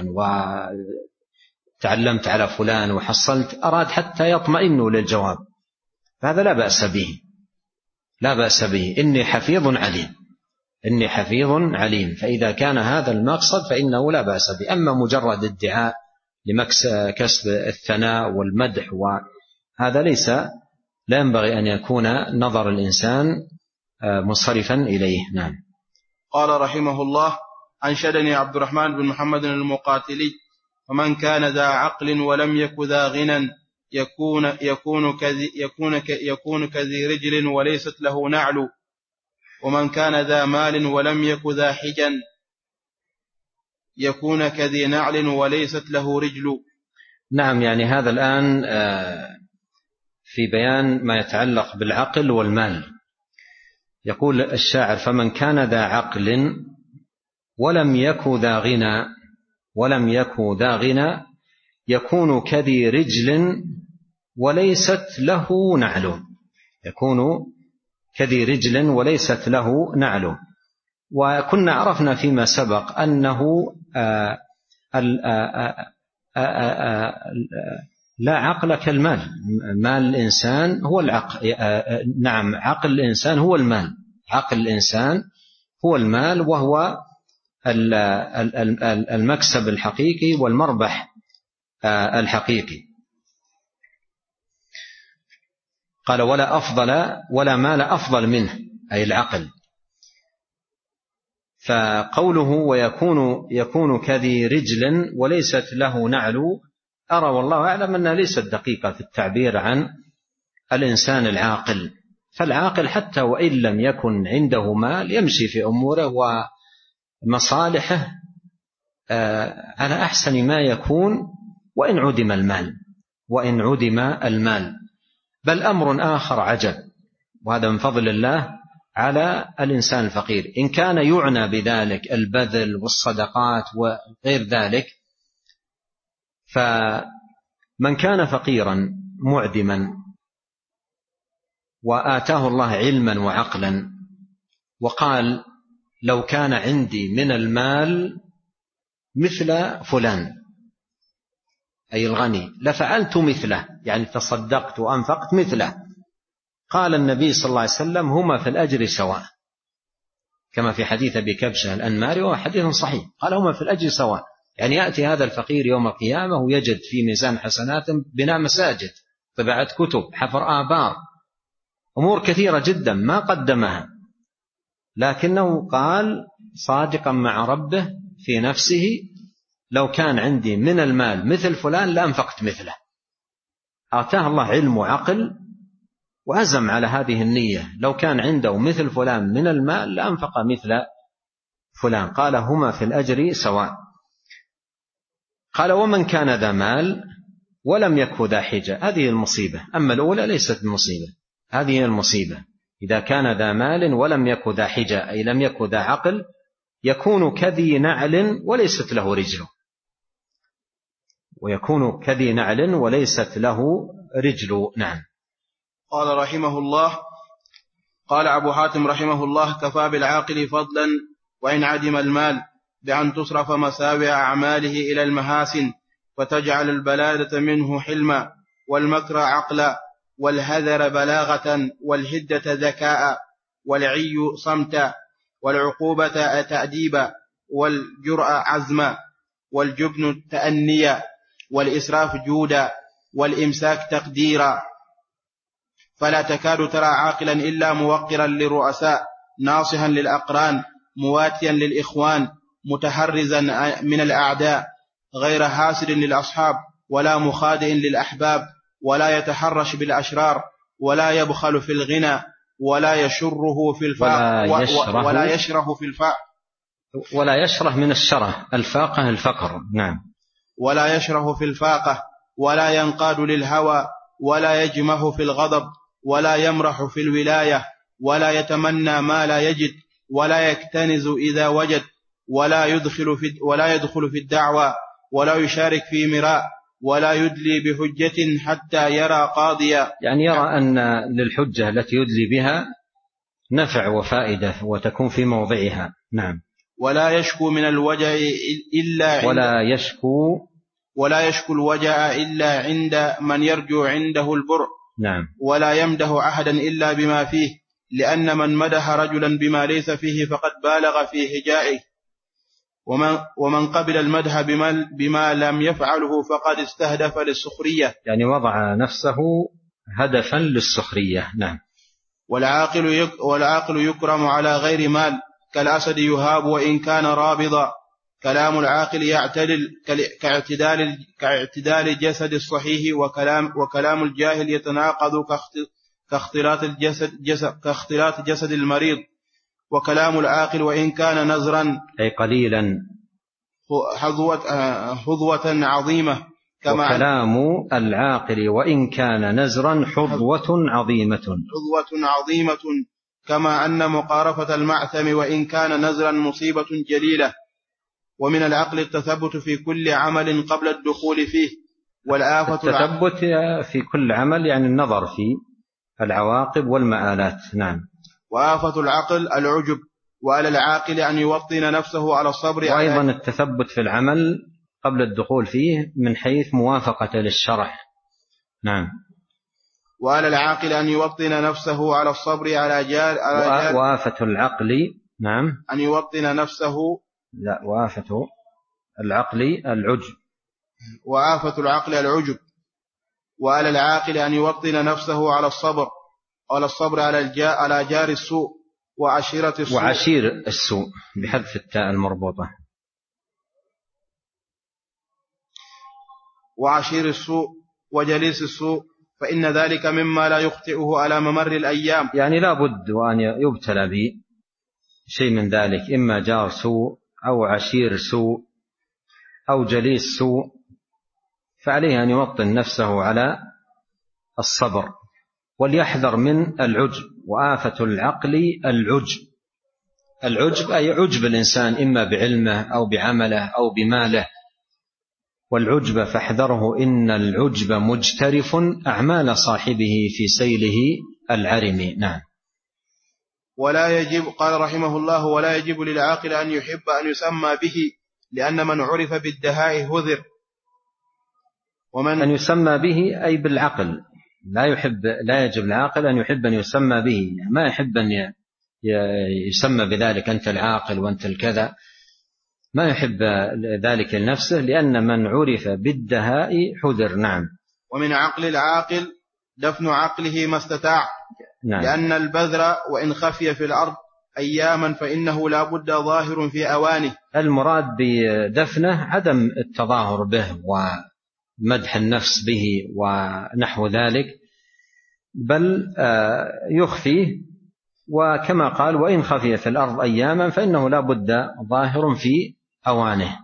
وتعلمت على فلان وحصلت، أراد حتى يطمئنوا للجواب، فهذا لا بأس به، لا بأس به، إني حفيظ عليم، إني حفيظ عليم. فإذا كان هذا المقصد فإنه لا بأس به. أما مجرد ادعاء لكسب الثناء والمدح وهذا ليس، لا ينبغي أن يكون نظر الإنسان منصرفا إليه. نعم. قال رحمه الله: أنشدني عبد الرحمن بن محمد المقاتلي: ومن كان ذا عقل ولم يك ذا غنى يكون يكون كذي يكون يكون كذي رجل وليست له نعل، ومن كان ذا مال ولم يك ذا حجا يكون كذي نعل وليست له رجل. نعم، يعني هذا الآن في بيان ما يتعلق بالعقل والمال. يقول الشاعر: فمن كان ذا عقل ولم يك ذا غنى ولم يك ذا غنى يكون كذي رجل وليست له نعل، يكون كذي رجل وليست له نعل. وكنا عرفنا فيما سبق أنه آآ آآ آآ لا عقل كالمال، مال الإنسان هو العقل. نعم، عقل الإنسان هو المال، عقل الإنسان هو المال، وهو المكسب الحقيقي والمربح الحقيقي. قال: ولا أفضل ولا مال أفضل منه، أي العقل. فقوله ويكون يكون كذي رجل وليست له نعل، أرى والله أعلم أنها ليست دقيقة في التعبير عن الإنسان العاقل. فالعاقل حتى وإن لم يكن عنده مال يمشي في أموره ومصالحه على أحسن ما يكون، وإن عدم المال وإن عدم المال. بل أمر آخر عجب، وهذا من فضل الله على الإنسان الفقير. إن كان يعنى بذلك البذل والصدقات وغير ذلك، فمن كان فقيرا معدما وآتاه الله علما وعقلا وقال لو كان عندي من المال مثل فلان أي الغني لفعلت مثله، يعني تصدقت وأنفقت مثله، قال النبي صلى الله عليه وسلم هما في الأجر سواء، كما في حديث أبي كبشة الأنماري وهو حديث صحيح، قال هما في الأجر سواء، يعني يأتي هذا الفقير يوم القيامة ويجد في ميزان حسنات بناء مساجد، طباعة كتب، حفر آبار، أمور كثيرة جدا ما قدمها، لكنه قال صادقا مع ربه في نفسه لو كان عندي من المال مثل فلان لأنفقت مثله. آتاه الله علم وعقل وأزم على هذه النية، لو كان عنده مثل فلان من المال لأنفق مثل فلان، قال هما في الأجر سواء. قال ومن كان ذا مال ولم يكن ذا حجة، هذه المصيبة، أما الأولى ليست المصيبة، هذه المصيبة. إذا كان ذا مال ولم يكن ذا حجة أي لم يكن ذا عقل، يكون كذي نعل وليست له رجل، ويكون كذي نعل وليست له رجل. نعم. قال رحمه الله، قال أبو حاتم رحمه الله كفى بالعاقل فضلا وإن عدم المال بأن تصرف مساوئ أعماله إلى المحاسن، فتجعل البلادة منه حلما، والمكر عقلا، والهذر بلاغة، والهدة ذكاء، والعي صمتا، والعقوبة تأديبا، والجرأة عزما، والجبن تأنيا، والإسراف جودا، والإمساك تقديرا. فلا تكاد ترى عاقلا إلا موقرا للرؤساء، ناصحا للأقران، مواتيا للإخوان، متحرزا من الأعداء، غير حاسد للأصحاب، ولا مخادع للأحباب، ولا يتحرش بالأشرار، ولا يبخل في الغنى، ولا يشره في الفاق، ولا يشره, ولا يشره في الفاق ولا يشره من الشره، الفاقة الفقر. نعم. ولا يشره في الفاقة، ولا ينقاد للهوى، ولا يجمه في الغضب، ولا يمرح في الولاية، ولا يتمنى ما لا يجد، ولا يكتنز إذا وجد، ولا يدخل في ولا يدخل في الدعوى، ولا يشارك في مراء، ولا يدلي بحجة حتى يرى قاضيا، يعني يرى أن للحجة التي يدلي بها نفع وفائدة وتكون في موضعها. نعم. ولا يشكو من الوجع إلا عند ولا يشكو ولا يشكو الوجع إلا عند من يرجو عنده البر. نعم. ولا يمده أحدا إلا بما فيه، لأن من مدح رجلا بما ليس فيه فقد بالغ في هجائه، ومن, ومن قبل المدح بما, بما لم يفعله فقد استهدف للسخرية، يعني وضع نفسه هدفا للسخرية. نعم. والعاقل, يك والعاقل يكرم على غير مال، كالأسد يهاب وإن كان رابضا. كلام العاقل يعتدل كاعتدال, كاعتدال الجسد الصحيح، وكلام, وكلام الجاهل يتناقض كاختلاط الجسد, جسد, كاختلاط جسد المريض. وكلام العاقل وإن كان نزرا أي قليلا حظوة عظيمة، كما وكلام العاقل وإن كان نزرا حظوة عظيمة حظوة عظيمة كما أن مقارفة المعثم وإن كان نزرا مصيبة جليلة. ومن العقل التثبت في كل عمل قبل الدخول فيه، والآفة التثبت في كل عمل يعني النظر في العواقب والمآلات. نعم. وآفة العقل العجب، وعلى العاقل أن يوطن نفسه على الصبر. وأيضا التثبت في العمل قبل الدخول فيه من حيث موافقة للشرع. نعم. وعلى العاقل أن يوطن نفسه على الصبر على جال, على جال وآفة العقل. نعم. أن يوطن نفسه لا وآفة العقل العجب. وآفة العقل العجب. وعلى العاقل أن يوطن نفسه على الصبر على الصبر على الجا على جار السوء وعشيرة السوء وعشير السوء بحذف التاء المربوطة. وعشير السوء وجليس السوء، فإن ذلك مما لا يخطئه على ممر الأيام. يعني لا بد وأن يبتلى بشيء من ذلك، إما جار سوء أو عشير سوء أو جليس سوء، فعليه أن يوطن نفسه على الصبر وليحذر من العجب. وآفة العقل العجب. العجب أي عجب الإنسان إما بعلمه أو بعمله أو بماله. والعجب فاحذره إن العجب مجترف أعمال صاحبه في سيله العرم. نعم. ولا يجب، قال رحمه الله: ولا يجب للعاقل أن يحب أن يسمى به، لأن من عرف بالدهاء هذر. ومن أن يسمى به أي بالعقل. لا يحب لا يجب العاقل أن يحب أن يسمى به، ما يحب أن يسمى بذلك أنت العاقل وأنت الكذا، ما يحب ذلك لنفسه، لأن من عرف بالدهاء حذر. نعم. ومن عقل العاقل دفن عقله ما استطاع. نعم. لأن البذر وإن خفي في الأرض أياما فإنه لا بد ظاهر في أوانه. المراد بدفنه عدم التظاهر به ومدح النفس به ونحو ذلك، بل يخفيه، وكما قال: وإن خفي في الأرض أياما فإنه لا بد ظاهر في أوانه.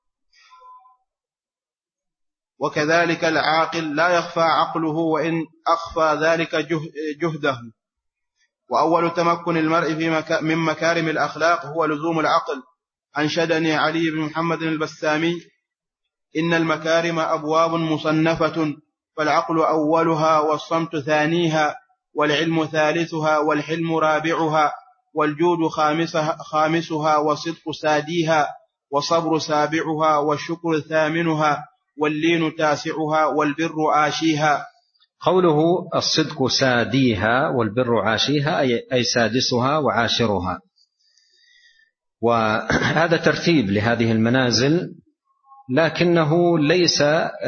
وكذلك العاقل لا يخفى عقله وإن أخفى ذلك جهده. وأول تمكن المرء في مكا من مكارم الأخلاق هو لزوم العقل. أنشدني علي بن محمد البسامي: إن المكارم أبواب مصنفة، فالعقل أولها والصمت ثانيها، والعلم ثالثها والحلم رابعها، والجود خامسها, خامسها والصدق ساديها، والصبر سابعها، والشكر ثامنها، واللين تاسعها، والبر عاشيها. قوله الصدق ساديها والبر عاشيها أي سادسها وعاشرها. وهذا ترتيب لهذه المنازل، لكنه ليس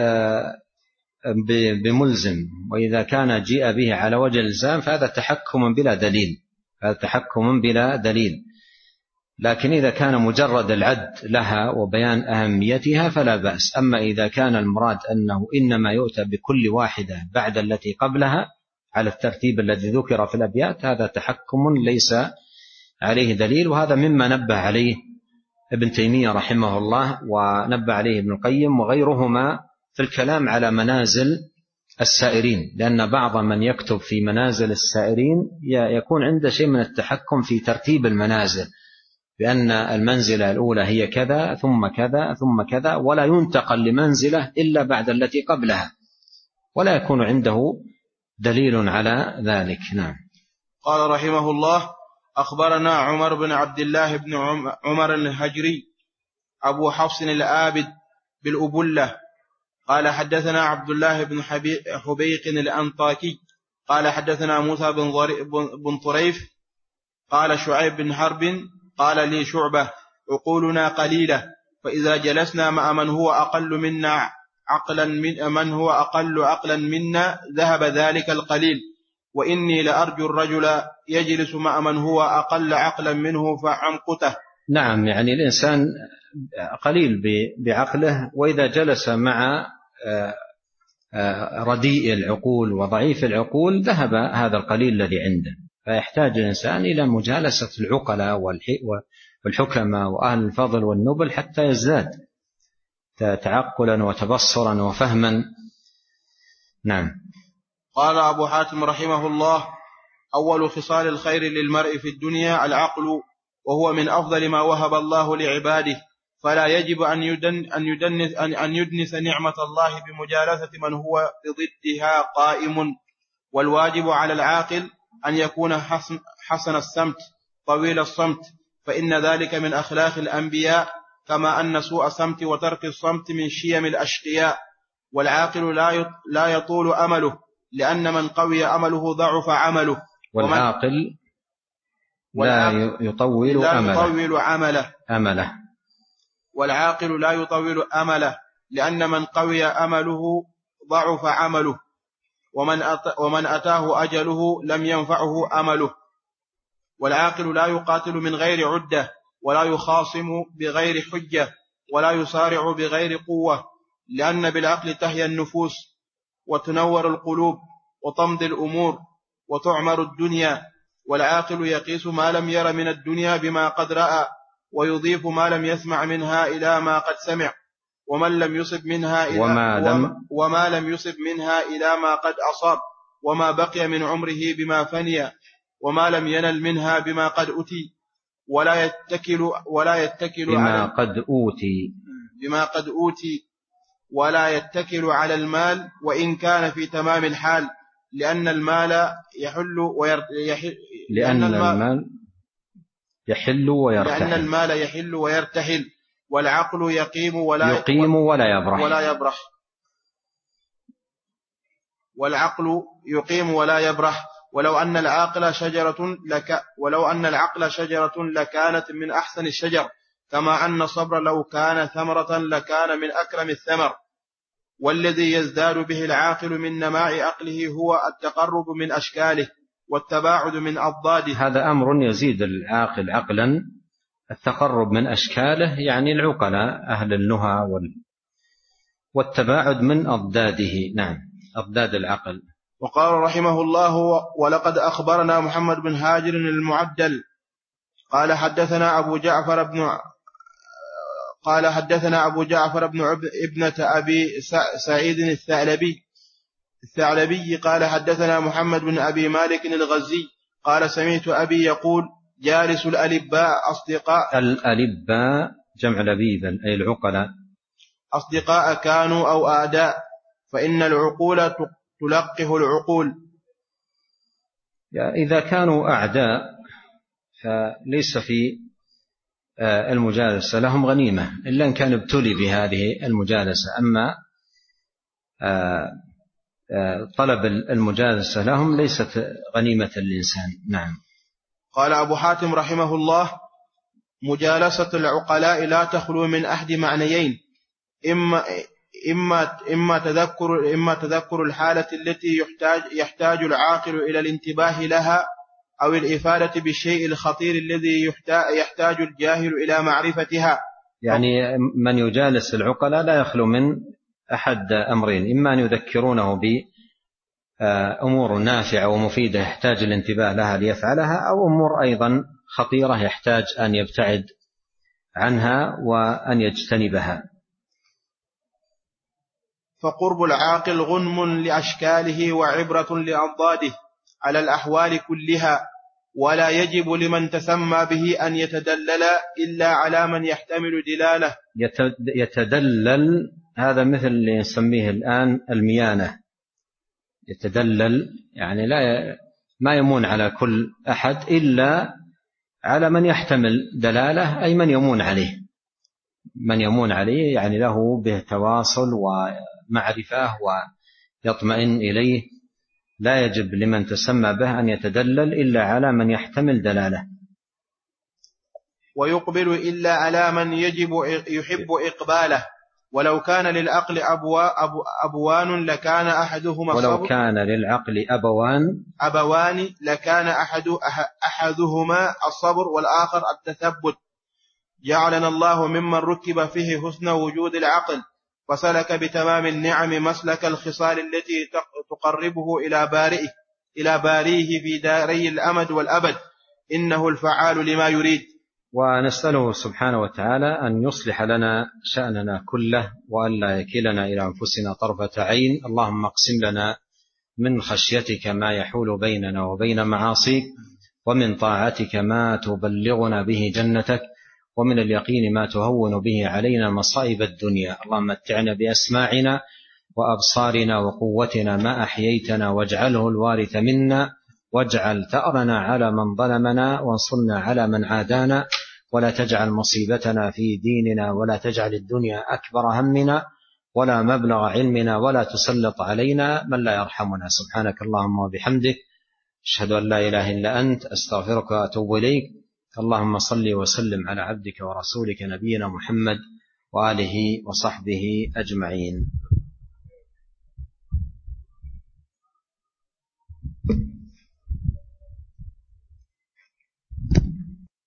بملزم، وإذا كان جيء به على وجه الإلزام فهذا تحكم بلا دليل، هذا تحكم بلا دليل. لكن إذا كان مجرد العد لها وبيان أهميتها فلا بأس. أما إذا كان المراد أنه إنما يؤتى بكل واحدة بعد التي قبلها على الترتيب الذي ذكر في الأبيات، هذا تحكم ليس عليه دليل. وهذا مما نبه عليه ابن تيمية رحمه الله، ونبه عليه ابن القيم وغيرهما في الكلام على منازل السائرين، لأن بعض من يكتب في منازل السائرين يكون عنده شيء من التحكم في ترتيب المنازل، بأن المنزلة الأولى هي كذا ثم كذا ثم كذا، ولا ينتقل لمنزلة إلا بعد التي قبلها، ولا يكون عنده دليل على ذلك. نعم. قال رحمه الله: أخبرنا عمر بن عبد الله بن عمر الهجري أبو حفص الآبد بالأبلة قال حدثنا عبد الله بن حبيق الأنطاكي قال حدثنا موسى بن طريف قال شعيب بن حرب قال لي شعبة: عقولنا قليلة، فإذا جلسنا مع من هو أقل منا عقلا من من هو أقل عقلا منا ذهب ذلك القليل، وإني لأرجو الرجل يجلس مع من هو أقل عقلا منه فعمقته. نعم، يعني الإنسان قليل بعقله، وإذا جلس مع رديء العقول وضعيف العقول ذهب هذا القليل الذي عنده. فيحتاج الإنسان إلى مجالسة العقلاء والحكماء وأهل الفضل والنبل حتى يزداد تعقلا وتبصرا وفهما. نعم. قال أبو حاتم رحمه الله: أول خصال الخير للمرء في الدنيا العقل، وهو من أفضل ما وهب الله لعباده، فلا يجب أن يدن أن يدنس أن أن يدنس نعمة الله بمجالسة من هو بضدها قائم. والواجب على العاقل أن يكون حسن, حسن السمت طويل الصمت، فإن ذلك من أخلاق الأنبياء، كما أن سوء الصمت وترك الصمت من شيم الأشقياء. والعاقل لا يطول أمله، لأن من قوي أمله ضعف عمله. والعاقل لا يطول لا أمله. يطول عمله أمله والعاقل لا يطول أمله، لأن من قوي أمله ضعف عمله، ومن ومن أتاه أجله لم ينفعه أمله. والعاقل لا يقاتل من غير عدة، ولا يخاصم بغير حجة، ولا يصارع بغير قوة، لأن بالعقل تحيا النفوس وتنور القلوب وتمضي الأمور وتعمر الدنيا. والعاقل يقيس ما لم ير من الدنيا بما قد رأى، ويضيف ما لم يسمع منها إلى ما قد سمع، ومن لم يصب منها إلى وما لم, وما لم يصب منها إلى ما قد أصاب. وما بقي من عمره بما فني وما لم ينل منها بما قد أتي ولا يتكل ولا يتكل بما على قد أوتي بما قد أوتي ولا يتكل على المال وإن كان في تمام الحال لأن المال يحل ويرتحل لأن, لأن المال يحل ويرتحل لأن المال يحل ويرتحل والعقل يقيم ولا يقيم ولا يبرح ولا يبرح والعقل يقيم ولا يبرح ولو أن العقل شجرة لك ولو أن العقل شجرة لكانت من أحسن الشجر كما أن الصبر لو كان ثمرة لكان من أكرم الثمر والذي يزداد به العاقل من نماء عقله هو التقرب من أشكاله والتباعد من أضداده. هذا أمر يزيد العاقل عقلا، التقرب من أشكاله يعني العقلاء أهل النهى والتباعد من أضداده. نعم، أضداد العقل. وقال رحمه الله: ولقد أخبرنا محمد بن هاجر المعدل قال حدثنا أبو جعفر بن قال حدثنا أبو جعفر بن ابنة أبي سعيد الثعلبي الثعلبي قال حدثنا محمد بن أبي مالك الغزي قال سمعت أبي يقول: جالس الألباء أصدقاء. الألباء جمع لبيب أي العقلاء، أصدقاء كانوا أو أعداء، فإن العقول تلقه العقول. إذا كانوا أعداء فليس في المجالسة لهم غنيمة إلا أن كان ابتلي بهذه المجالسة، أما طلب المجالسة لهم ليست غنيمة الإنسان. نعم. قال أبو حاتم رحمه الله: مجالسة العقلاء لا تخلو من أحد معنيين: إما إما إما تذكر إما تذكر الحالة التي يحتاج يحتاج العاقل إلى الانتباه لها، أو الإفادة بالشيء الخطير الذي يحتاج الجاهل إلى معرفتها. يعني من يجالس العقلاء لا يخلو من أحد أمرين: إما أن يذكرونه بأمور نافعة ومفيدة يحتاج الانتباه لها ليفعلها، أو أمور أيضا خطيرة يحتاج أن يبتعد عنها وأن يجتنبها. فقرب العاقل غنم لأشكاله وعبرة لأضداده على الأحوال كلها، ولا يجب لمن تسمى به أن يتدلل إلا على من يحتمل دلاله. يتدلل هذا مثل اللي نسميه الآن الميانة، يتدلل يعني لا ي... ما يمون على كل أحد إلا على من يحتمل دلاله، أي من يمون عليه. من يمون عليه يعني له به تواصل ومعرفة ويطمئن إليه. لا يجب لمن تسمى به أن يتدلل إلا على من يحتمل دلاله. ويقبل إلا على من يجب يحب إقباله، ولو كان للعقل أبوا أبو أبوان لكان أحدهما ولو الصبر. كان للعقل أبوان أبوان لكان أحد أحدهما الصبر والآخر التثبت. جعلنا الله ممن ركب فيه حسن وجود العقل، وسلك بتمام النعم مسلك الخصال التي تقربه إلى بارئه إلى باريه في داري الأمد والأبد، إنه الفعال لما يريد. ونسأله سبحانه وتعالى أن يصلح لنا شأننا كله، وأن لا يكلنا إلى أنفسنا طرفة عين. اللهم اقسم لنا من خشيتك ما يحول بيننا وبين معاصيك، ومن طاعتك ما تبلغنا به جنتك، ومن اليقين ما تهون به علينا مصائب الدنيا. اللهم متعنا بأسماعنا وأبصارنا وقوتنا ما أحييتنا، واجعله الوارث منا، واجعل ثأرنا على من ظلمنا، وانصرنا على من عادانا، ولا تجعل مصيبتنا في ديننا، ولا تجعل الدنيا أكبر همنا ولا مبلغ علمنا، ولا تسلط علينا من لا يرحمنا. سبحانك اللهم وبحمدك، أشهد أن لا إله إلا أنت، أستغفرك وأتوب إليك. اللهم صل وسلم على عبدك ورسولك نبينا محمد وآله وصحبه أجمعين.